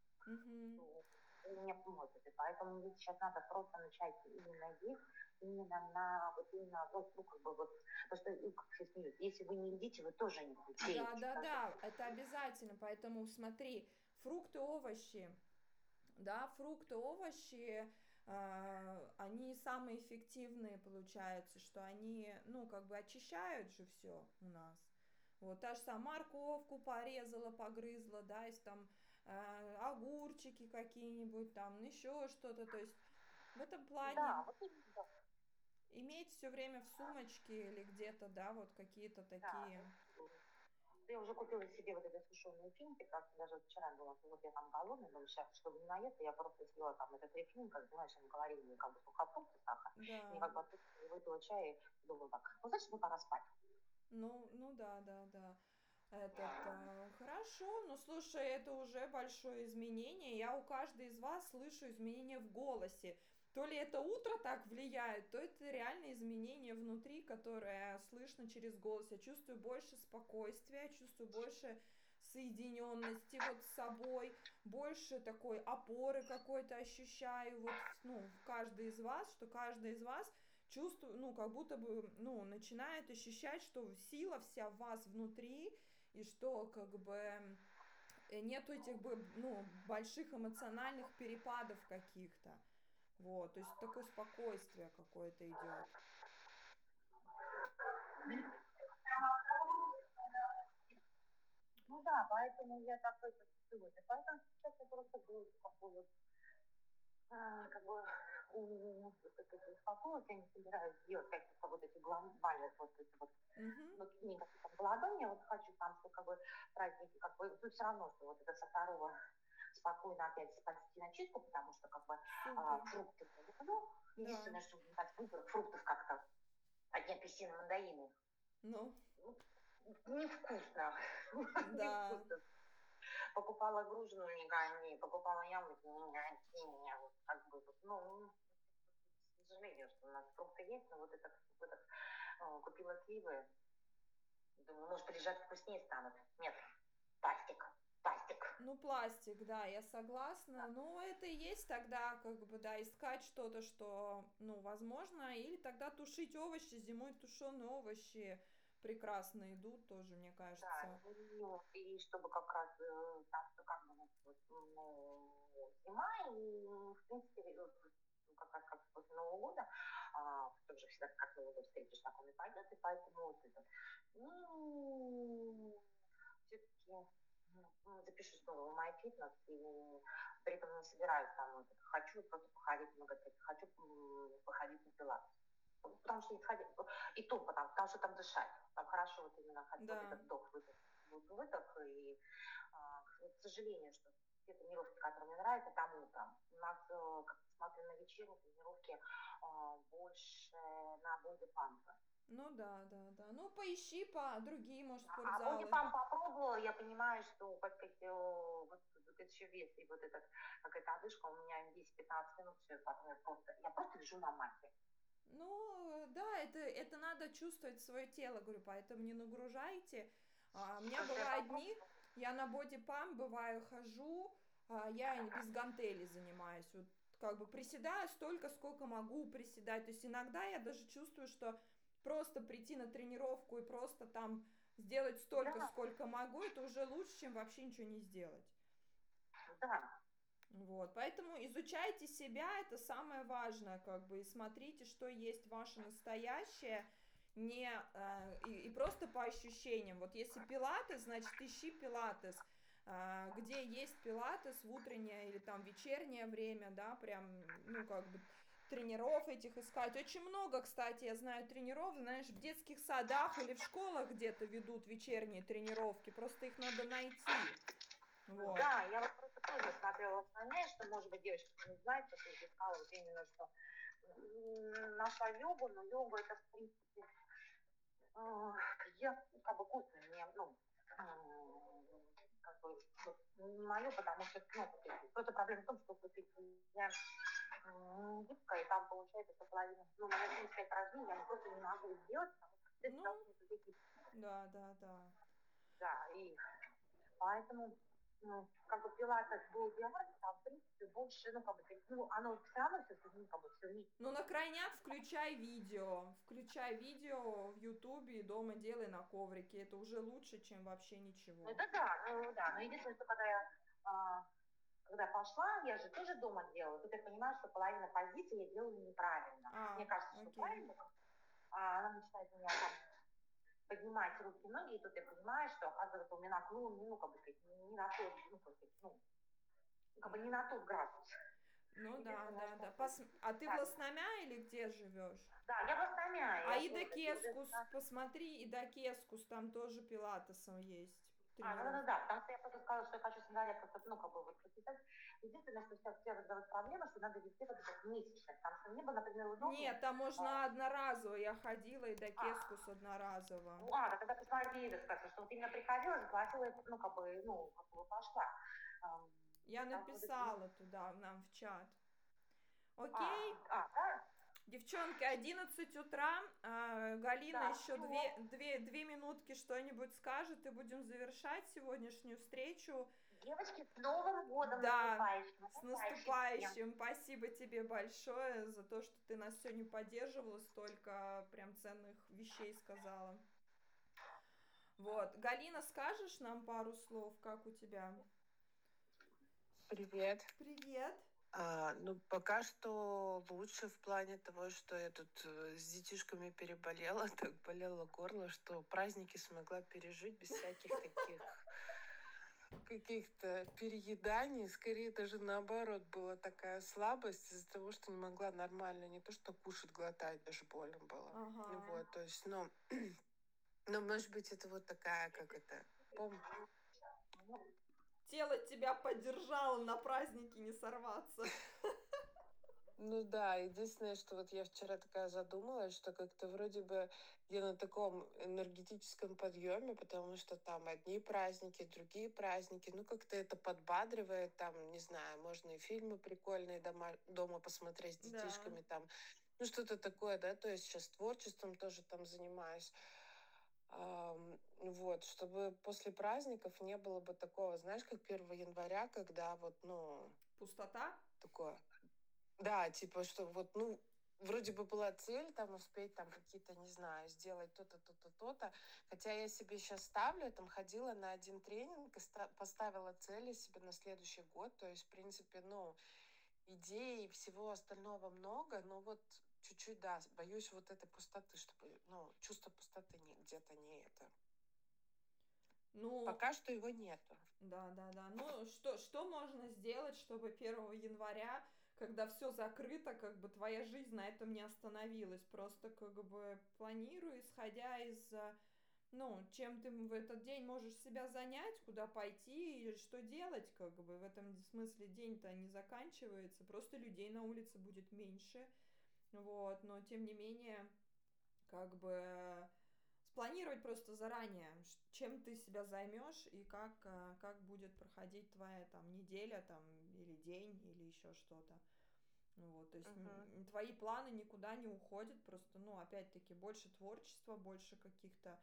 У меня поможет. И поэтому мне сейчас надо просто начать именно есть, именно на вот именно вот, как бы вот, потому что как все смеются, если вы не едите, вы тоже не худеете. Да, это обязательно, поэтому смотри, фрукты, овощи, да, фрукты, овощи, они самые эффективные, получается, что они, ну, как бы очищают же все у нас. Вот, та же самая морковку порезала, погрызла, да, если там огурчики какие-нибудь, там еще что-то, то есть в этом плане Да, вот именно. иметь все время в сумочке или где-то, да, вот какие-то Да. такие. Я уже купила себе вот эти сушеные финики, как даже вот вчера была, вот я там голодная, думаю, сейчас, чтобы не наесться, я просто съела там этот 3 финика, знаешь, они калорийные, как бы сухофрукты, сахар, Да. и как бы выпила чай и думала так, значит, мне пора спать. Ну да, да, да. Хорошо, ну слушай, это уже большое изменение. Я у каждой из вас слышу изменения в голосе. То ли это утро так влияет, то это реально изменение внутри, которое слышно через голос. Я чувствую больше спокойствия, чувствую больше соединенности вот с собой, больше такой опоры какой-то ощущаю вот, ну, в каждой из вас, что каждый из вас чувствую, ну, как будто бы, ну, начинает ощущать, что сила вся в вас внутри, и что, как бы, нету этих, ну, больших эмоциональных перепадов каких-то. Вот, то есть такое спокойствие какое-то идет. Ну да, поэтому я такой чувствую. Поэтому сейчас я просто говорю, как бы успокоилась, я не собираюсь делать какие-то вот эти глобальные вот эти вот никаких голодания, я вот хочу там, что как бы праздники, как бы тут все равно, что вот это со 2 спокойно опять спасти начистку, потому что как бы фрукты я люблю. Единственное, что выбор фруктов как-то одни апельсины, мандарины. Ну? Невкусно. Да. Невкусно. Покупала груженую, не покупала яблоки, не вот как бы, ну, к сожалению, что у нас фрукты есть, но вот это купила сливы, думаю, может, лежать вкуснее станут. Нет, пластик. Ну, пластик, да, я согласна. Да. Ну, это и есть тогда, как бы, да, искать что-то, что, ну, возможно, или тогда тушить овощи, зимой тушеные овощи прекрасно идут тоже, мне кажется. Да, ну, и чтобы как раз там, как бы, ну, зима, и, в принципе, как раз как после Нового года, тоже всегда как Новый год встретишь, так он и пойдет, и поэтому вот это. Ну, все-таки запишу снова в MyFitness, и при этом не собираюсь там, хочу просто походить много, хочу походить на пилатес. Потому что и то, потому что там дышать, там хорошо вот именно вот этот вдох-выдох, и, к сожалению, что те тренировки, которые мне нравятся, там утром. У нас, как смотрю на вечерние тренировки, больше на бодипампы. Ну да. Ну поищи по другие, может, спортзалы. А бодипамп попробовала, я понимаю, что вот еще вес, и вот этот, какая-то одышка у меня 10-15 минут, все, потом я просто лежу на мате. Ну, да, это надо чувствовать свое тело, говорю, поэтому не нагружайте. У меня бывают дни, я на бодипамп бываю хожу, я без гантелей занимаюсь, вот как бы приседаю столько, сколько могу приседать, то есть иногда я даже чувствую, что просто прийти на тренировку и просто там сделать столько, сколько могу, это уже лучше, чем вообще ничего не сделать. Да. Вот, поэтому изучайте себя, это самое важное, как бы, и смотрите, что есть ваше настоящее, и просто по ощущениям. Вот если пилатес, значит, ищи пилатес, где есть пилатес в утреннее или там вечернее время, да, прям, ну, как бы, тренеров этих искать. Очень много, кстати, я знаю тренеров, знаешь, в детских садах или в школах где-то ведут вечерние тренировки, просто их надо найти. Вот. Да, я вот просто тоже смотрела в стране, что, может быть, девочка не знает, что я искала вот именно, что нашла йогу, но йога это, в принципе, я как бы вкусно, ну, как бы не мое, потому что, ну, просто проблема в том, что я гибкая, и там получается, что половина, ну, на 75 упражнений я просто не могу сделать, потому что все должны быть гибкие. Да. Да, и поэтому как бы пилатес был диагноз, там, в принципе, больше, ну, как бы, ну, оно все равно все, ну, как бы, все вместе. Ну, на крайняк включай видео в Ютубе и дома делай на коврике, это уже лучше, чем вообще ничего. Это да, но единственное, что когда пошла, я же тоже дома делала, тут я понимаю, что половина позиций я делаю неправильно. Мне кажется, что правильно, она начинает у меня там поднимать руки, ноги, и тут я понимаю, что, оказывается, у меня как бы сказать, не на тот, как бы не на тот градус. Ну да. А ты в Лосномя или где живешь? Да, я в Лосномя. А Идакескус, посмотри, Идакескус, там тоже пилатесом есть. Да, потому что я просто сказала, что я хочу сандалия просто, ну, как бы, вот, прописать. Единственное, что сейчас все разговаривают проблема, что надо вести вот этот месячный, потому что мне бы, например, удобно... Нет, там можно одноразово, я ходила и до Кескус одноразово. Тогда посмотри, сказать, что вот именно приходила, заплатила, ну, как бы пошла. Я написала туда, нам в чат. Окей? Да? Девчонки, 11 утра, Галина еще 2 минутки что-нибудь скажет, и будем завершать сегодняшнюю встречу. Девочки, с Новым годом Да, наступающим! с наступающим! Спасибо тебе большое за то, что ты нас сегодня поддерживала, столько прям ценных вещей сказала. Вот. Галина, скажешь нам пару слов, как у тебя? Привет. Привет. Ну, пока что лучше в плане того, что я тут с детишками переболела, так болело горло, что праздники смогла пережить без всяких таких каких-то перееданий. Скорее даже наоборот, была такая слабость из-за того, что не могла нормально не то что кушать, глотать, даже больно было. Ага. Вот, то есть, ну, может быть, это вот такая, как это, Тело тебя поддержало на праздники не сорваться. Ну да, единственное, что вот я вчера такая задумалась, что как-то вроде бы я на таком энергетическом подъеме, потому что там одни праздники, другие праздники, ну как-то это подбадривает, там, не знаю, можно и фильмы прикольные дома посмотреть с детишками, там, ну что-то такое, да, то есть сейчас творчеством тоже там занимаюсь. Вот, чтобы после праздников не было бы такого, знаешь, как 1 января, когда вот, ну... Пустота? Такое. Да, типа, что вот, ну, вроде бы была цель там успеть там какие-то, не знаю, сделать то-то, то-то, то-то. Хотя я себе сейчас ставлю, я там ходила на один тренинг и поставила цели себе на следующий год. То есть, в принципе, ну, идей и всего остального много, но вот чуть-чуть, да, боюсь вот этой пустоты, чтобы, ну, чувство пустоты где-то не это. Ну, пока что его нету. Да. Ну, что можно сделать, чтобы 1 января, когда все закрыто, как бы твоя жизнь на этом не остановилась? Просто как бы планируй, исходя из, ну, чем ты в этот день можешь себя занять, куда пойти и что делать, как бы в этом смысле день-то не заканчивается, просто людей на улице будет меньше, вот, но тем не менее, как бы спланировать просто заранее, чем ты себя займешь и как будет проходить твоя там неделя там, или день, или еще что-то. Вот, то есть твои планы никуда не уходят, просто, ну, опять-таки, больше творчества, больше каких-то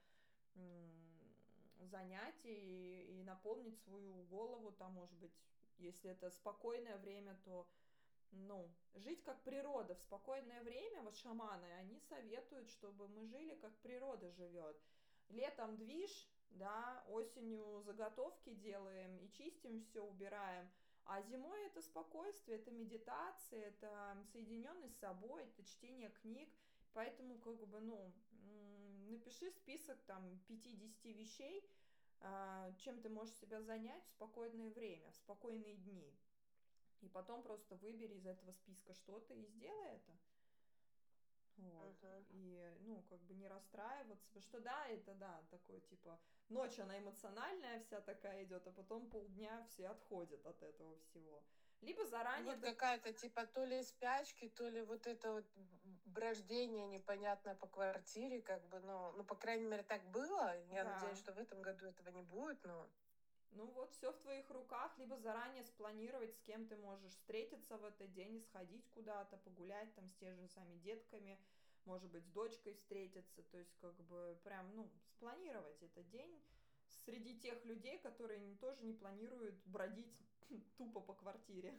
занятий и наполнить свою голову, там, может быть, если это спокойное время, то ну, жить как природа в спокойное время, вот шаманы, они советуют, чтобы мы жили как природа живет. Летом движ, да, осенью заготовки делаем и чистим все, убираем. А зимой это спокойствие, это медитация, это соединенность с собой, это чтение книг. Поэтому, как бы, ну, напиши список там 50 вещей, чем ты можешь себя занять в спокойное время, в спокойные дни. И потом просто выбери из этого списка что-то и сделай это. Вот. И, ну, как бы не расстраиваться. Потому что, да, это, да, такое, типа, ночь, она эмоциональная вся такая идет, а потом полдня все отходят от этого всего. Либо заранее... Вот какая-то, типа, то ли спячки, то ли вот это вот брождение непонятное по квартире, как бы, ну, по крайней мере, так было. Я надеюсь, что в этом году этого не будет, но... Ну вот, все в твоих руках, либо заранее спланировать, с кем ты можешь встретиться в этот день и сходить куда-то, погулять там с теми же самыми детками, может быть, с дочкой встретиться, то есть как бы прям, ну, спланировать этот день среди тех людей, которые тоже не планируют бродить тупо по квартире.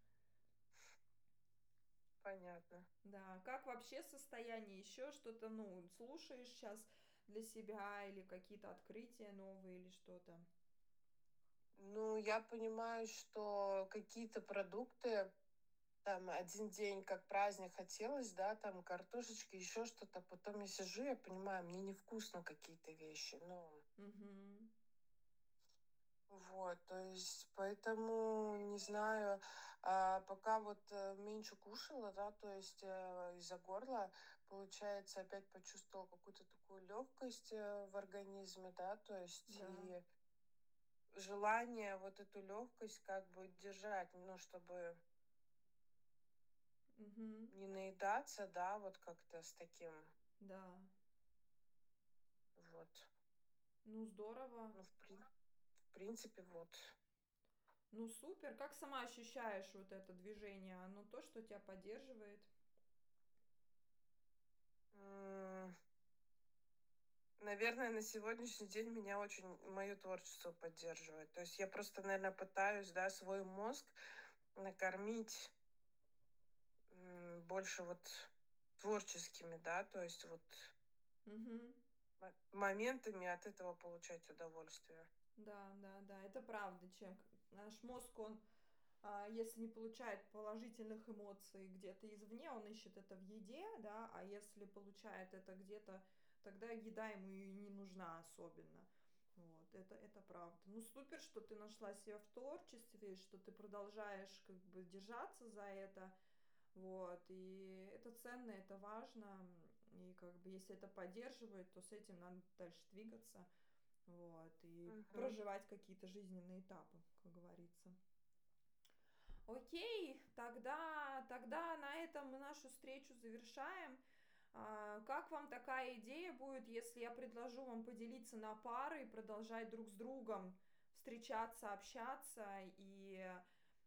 Понятно. Да, как вообще состояние, еще что-то, ну, слушаешь сейчас для себя или какие-то открытия новые или что-то? Ну, я понимаю, что какие-то продукты, там, один день как праздник хотелось, да, там, картошечки, еще что-то, потом я сижу, я понимаю, мне невкусно какие-то вещи, ну... Вот, то есть, поэтому, не знаю, пока вот меньше кушала, да, то есть из-за горла, получается, опять почувствовала какую-то такую легкость в организме, да, то есть и желание вот эту легкость как бы держать, ну, чтобы не наедаться, да, вот как-то с таким. Да. Вот. Ну, здорово. Ну, в принципе, вот. Ну, супер. Как сама ощущаешь вот это движение? Оно то, что тебя поддерживает? Наверное, на сегодняшний день меня очень мое творчество поддерживает. То есть я просто, наверное, пытаюсь, да, свой мозг накормить больше вот творческими, да, то есть вот моментами от этого получать удовольствие. Да, это правда, чем наш мозг, он, если не получает положительных эмоций где-то извне, он ищет это в еде, да, а если получает это где-то, тогда еда ему и не нужна особенно. Вот, это правда. Ну, супер, что ты нашла себя в творчестве, что ты продолжаешь как бы держаться за это, вот, и это ценно, это важно, и как бы если это поддерживает, то с этим надо дальше двигаться, вот, и проживать какие-то жизненные этапы, как говорится. Окей, тогда на этом мы нашу встречу завершаем. Как вам такая идея будет, если я предложу вам поделиться на пары и продолжать друг с другом встречаться, общаться и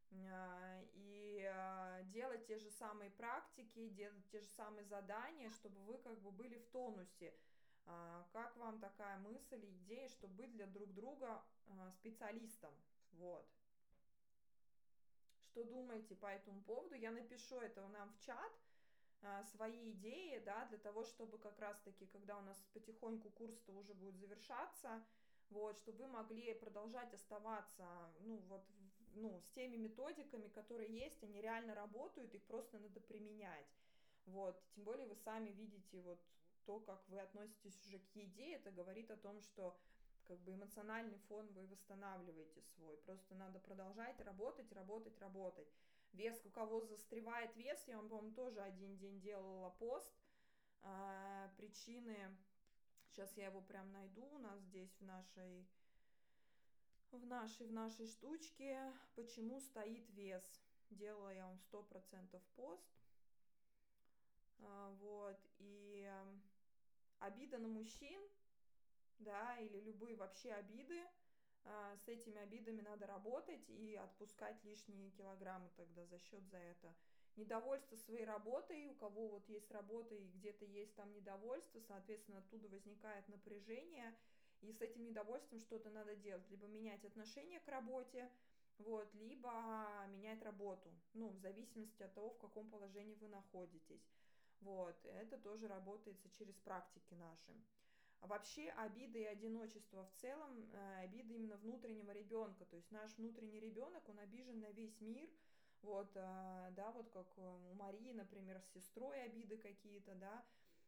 делать те же самые практики, делать те же самые задания, чтобы вы как бы были в тонусе. Как вам такая мысль, идея, чтобы быть для друг друга специалистом? Вот. Что думаете по этому поводу? Я напишу это нам в чат, свои идеи, да, для того, чтобы как раз-таки, когда у нас потихоньку курс-то уже будет завершаться, вот, чтобы вы могли продолжать оставаться, с теми методиками, которые есть, они реально работают, их просто надо применять, вот, тем более вы сами видите вот то, как вы относитесь уже к еде, это говорит о том, что как бы эмоциональный фон вы восстанавливаете свой, просто надо продолжать работать. Вес, у кого застревает вес, я вам, по-моему, тоже один день делала пост, причины, сейчас я его прям найду у нас здесь в нашей штучке, почему стоит вес, делала я вам 100% пост, вот, и обида на мужчин, да, или любые вообще обиды, с этими обидами надо работать и отпускать лишние килограммы тогда за это. Недовольство своей работой, у кого вот есть работа и где-то есть там недовольство, соответственно, оттуда возникает напряжение, и с этим недовольством что-то надо делать, либо менять отношение к работе, вот, либо менять работу, в зависимости от того, в каком положении вы находитесь. Вот, это тоже работается через практики наши. А вообще обиды и одиночество в целом, обиды именно внутреннего ребенка, то есть наш внутренний ребенок, он обижен на весь мир, вот, да, вот как у Марии, например, с сестрой обиды какие-то, да,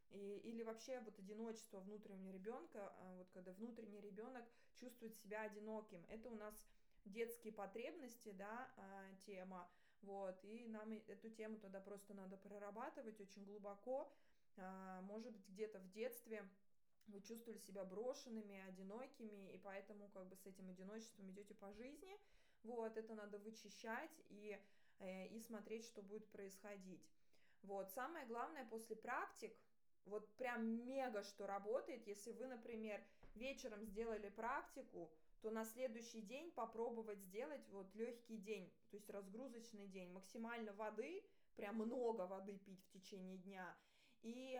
или вообще вот одиночество внутреннего ребенка, вот когда внутренний ребенок чувствует себя одиноким, это у нас детские потребности, да, тема, вот, и нам эту тему тогда просто надо прорабатывать очень глубоко, может быть, где-то в детстве вы чувствовали себя брошенными, одинокими, и поэтому как бы с этим одиночеством идете по жизни, вот, это надо вычищать и смотреть, что будет происходить. Вот, самое главное после практик, вот прям мега что работает, если вы, например, вечером сделали практику, то на следующий день попробовать сделать вот легкий день, то есть разгрузочный день, максимально воды, прям много воды пить в течение дня, и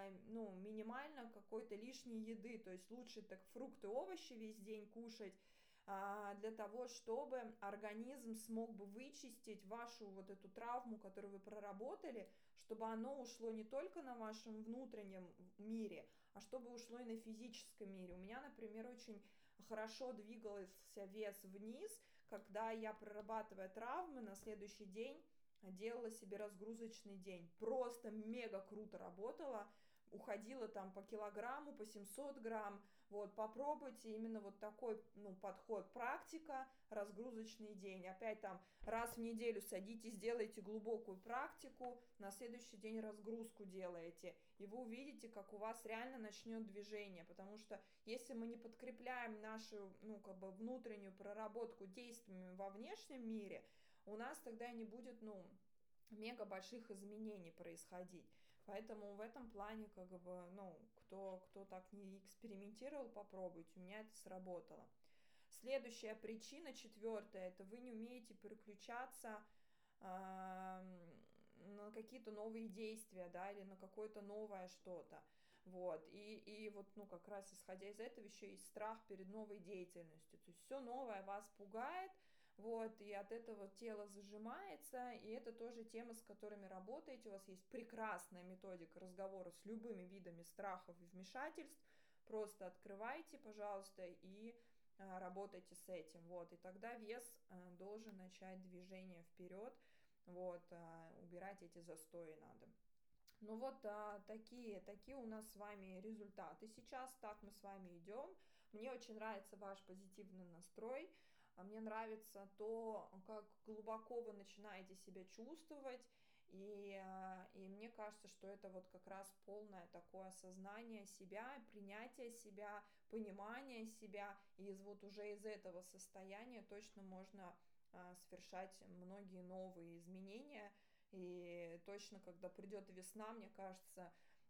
минимально какой-то лишней еды, то есть лучше так фрукты, овощи весь день кушать, для того, чтобы организм смог бы вычистить вашу вот эту травму, которую вы проработали, чтобы оно ушло не только на вашем внутреннем мире, а чтобы ушло и на физическом мире. У меня, например, очень хорошо двигался вес вниз, когда я, прорабатывая травмы, на следующий день делала себе разгрузочный день. Просто мега круто работала, уходила там по килограмму, по 700 грамм. Вот, попробуйте именно вот такой, подход. Практика, разгрузочный день. Опять там раз в неделю садитесь, делаете глубокую практику, на следующий день разгрузку делаете. И вы увидите, как у вас реально начнет движение. Потому что если мы не подкрепляем нашу, внутреннюю проработку действиями во внешнем мире, у нас тогда не будет, мега больших изменений происходить. Поэтому в этом плане, как бы, кто так не экспериментировал, попробуйте. У меня это сработало. Следующая причина, 4-я, это вы не умеете переключаться на какие-то новые действия, да, или на какое-то новое что-то. Вот, и вот, ну, как раз исходя из этого еще есть страх перед новой деятельностью, то есть все новое вас пугает, вот, и от этого тело зажимается, и это тоже темы, с которыми работаете, у вас есть прекрасная методика разговора с любыми видами страхов и вмешательств, просто открывайте, пожалуйста, и работайте с этим, вот, и тогда вес должен начать движение вперед, вот, убирать эти застои надо. Ну вот такие у нас с вами результаты сейчас, так мы с вами идем. Мне очень нравится ваш позитивный настрой, мне нравится то, как глубоко вы начинаете себя чувствовать, и мне кажется, что это вот как раз полное такое осознание себя, принятие себя, понимание себя, и вот уже из этого состояния точно можно совершать многие новые изменения. И точно, когда придет весна, мне кажется,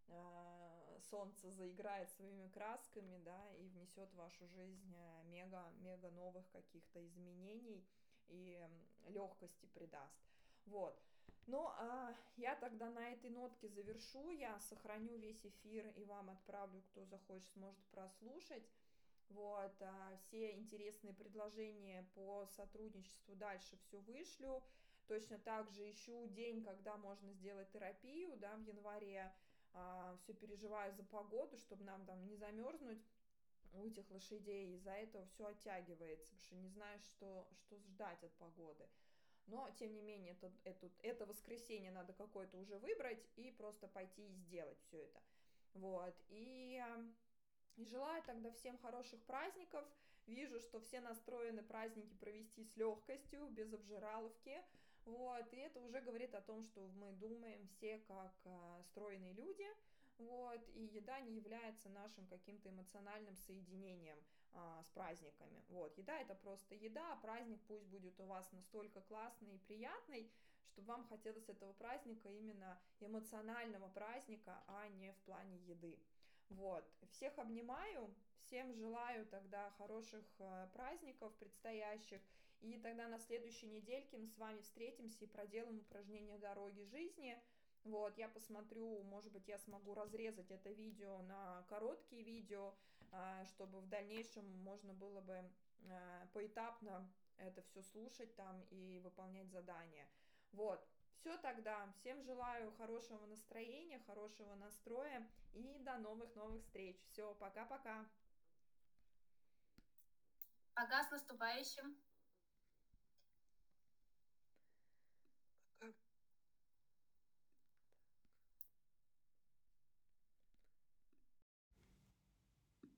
солнце заиграет своими красками, да, и внесет в вашу жизнь мега новых каких-то изменений и легкости придаст. Вот. Ну, я тогда на этой нотке завершу, я сохраню весь эфир и вам отправлю, кто захочет, сможет прослушать. Вот, все интересные предложения по сотрудничеству дальше все вышлю. Точно так же ищу день, когда можно сделать терапию, да, в январе. Все переживаю за погоду, чтобы нам там не замерзнуть у этих лошадей. Из-за этого все оттягивается, потому что не знаешь, что ждать от погоды. Но, тем не менее, это воскресенье надо какое-то уже выбрать и просто пойти и сделать все это. Вот, и желаю тогда всем хороших праздников. Вижу, что все настроены праздники провести с легкостью, без обжираловки. Вот, и это уже говорит о том, что мы думаем все как стройные люди. Вот, и еда не является нашим каким-то эмоциональным соединением с праздниками. Вот, еда это просто еда, а праздник пусть будет у вас настолько классный и приятный, чтобы вам хотелось этого праздника, именно эмоционального праздника, а не в плане еды. Вот, всех обнимаю, всем желаю тогда хороших праздников предстоящих, и тогда на следующей недельке мы с вами встретимся и проделаем упражнение дороги жизни. Вот, я посмотрю, может быть, я смогу разрезать это видео на короткие видео, чтобы в дальнейшем можно было бы поэтапно это все слушать там и выполнять задания. Вот, все тогда. Всем желаю хорошего настроения, хорошего настроя и до новых встреч. Все, пока-пока. Пока, с наступающим.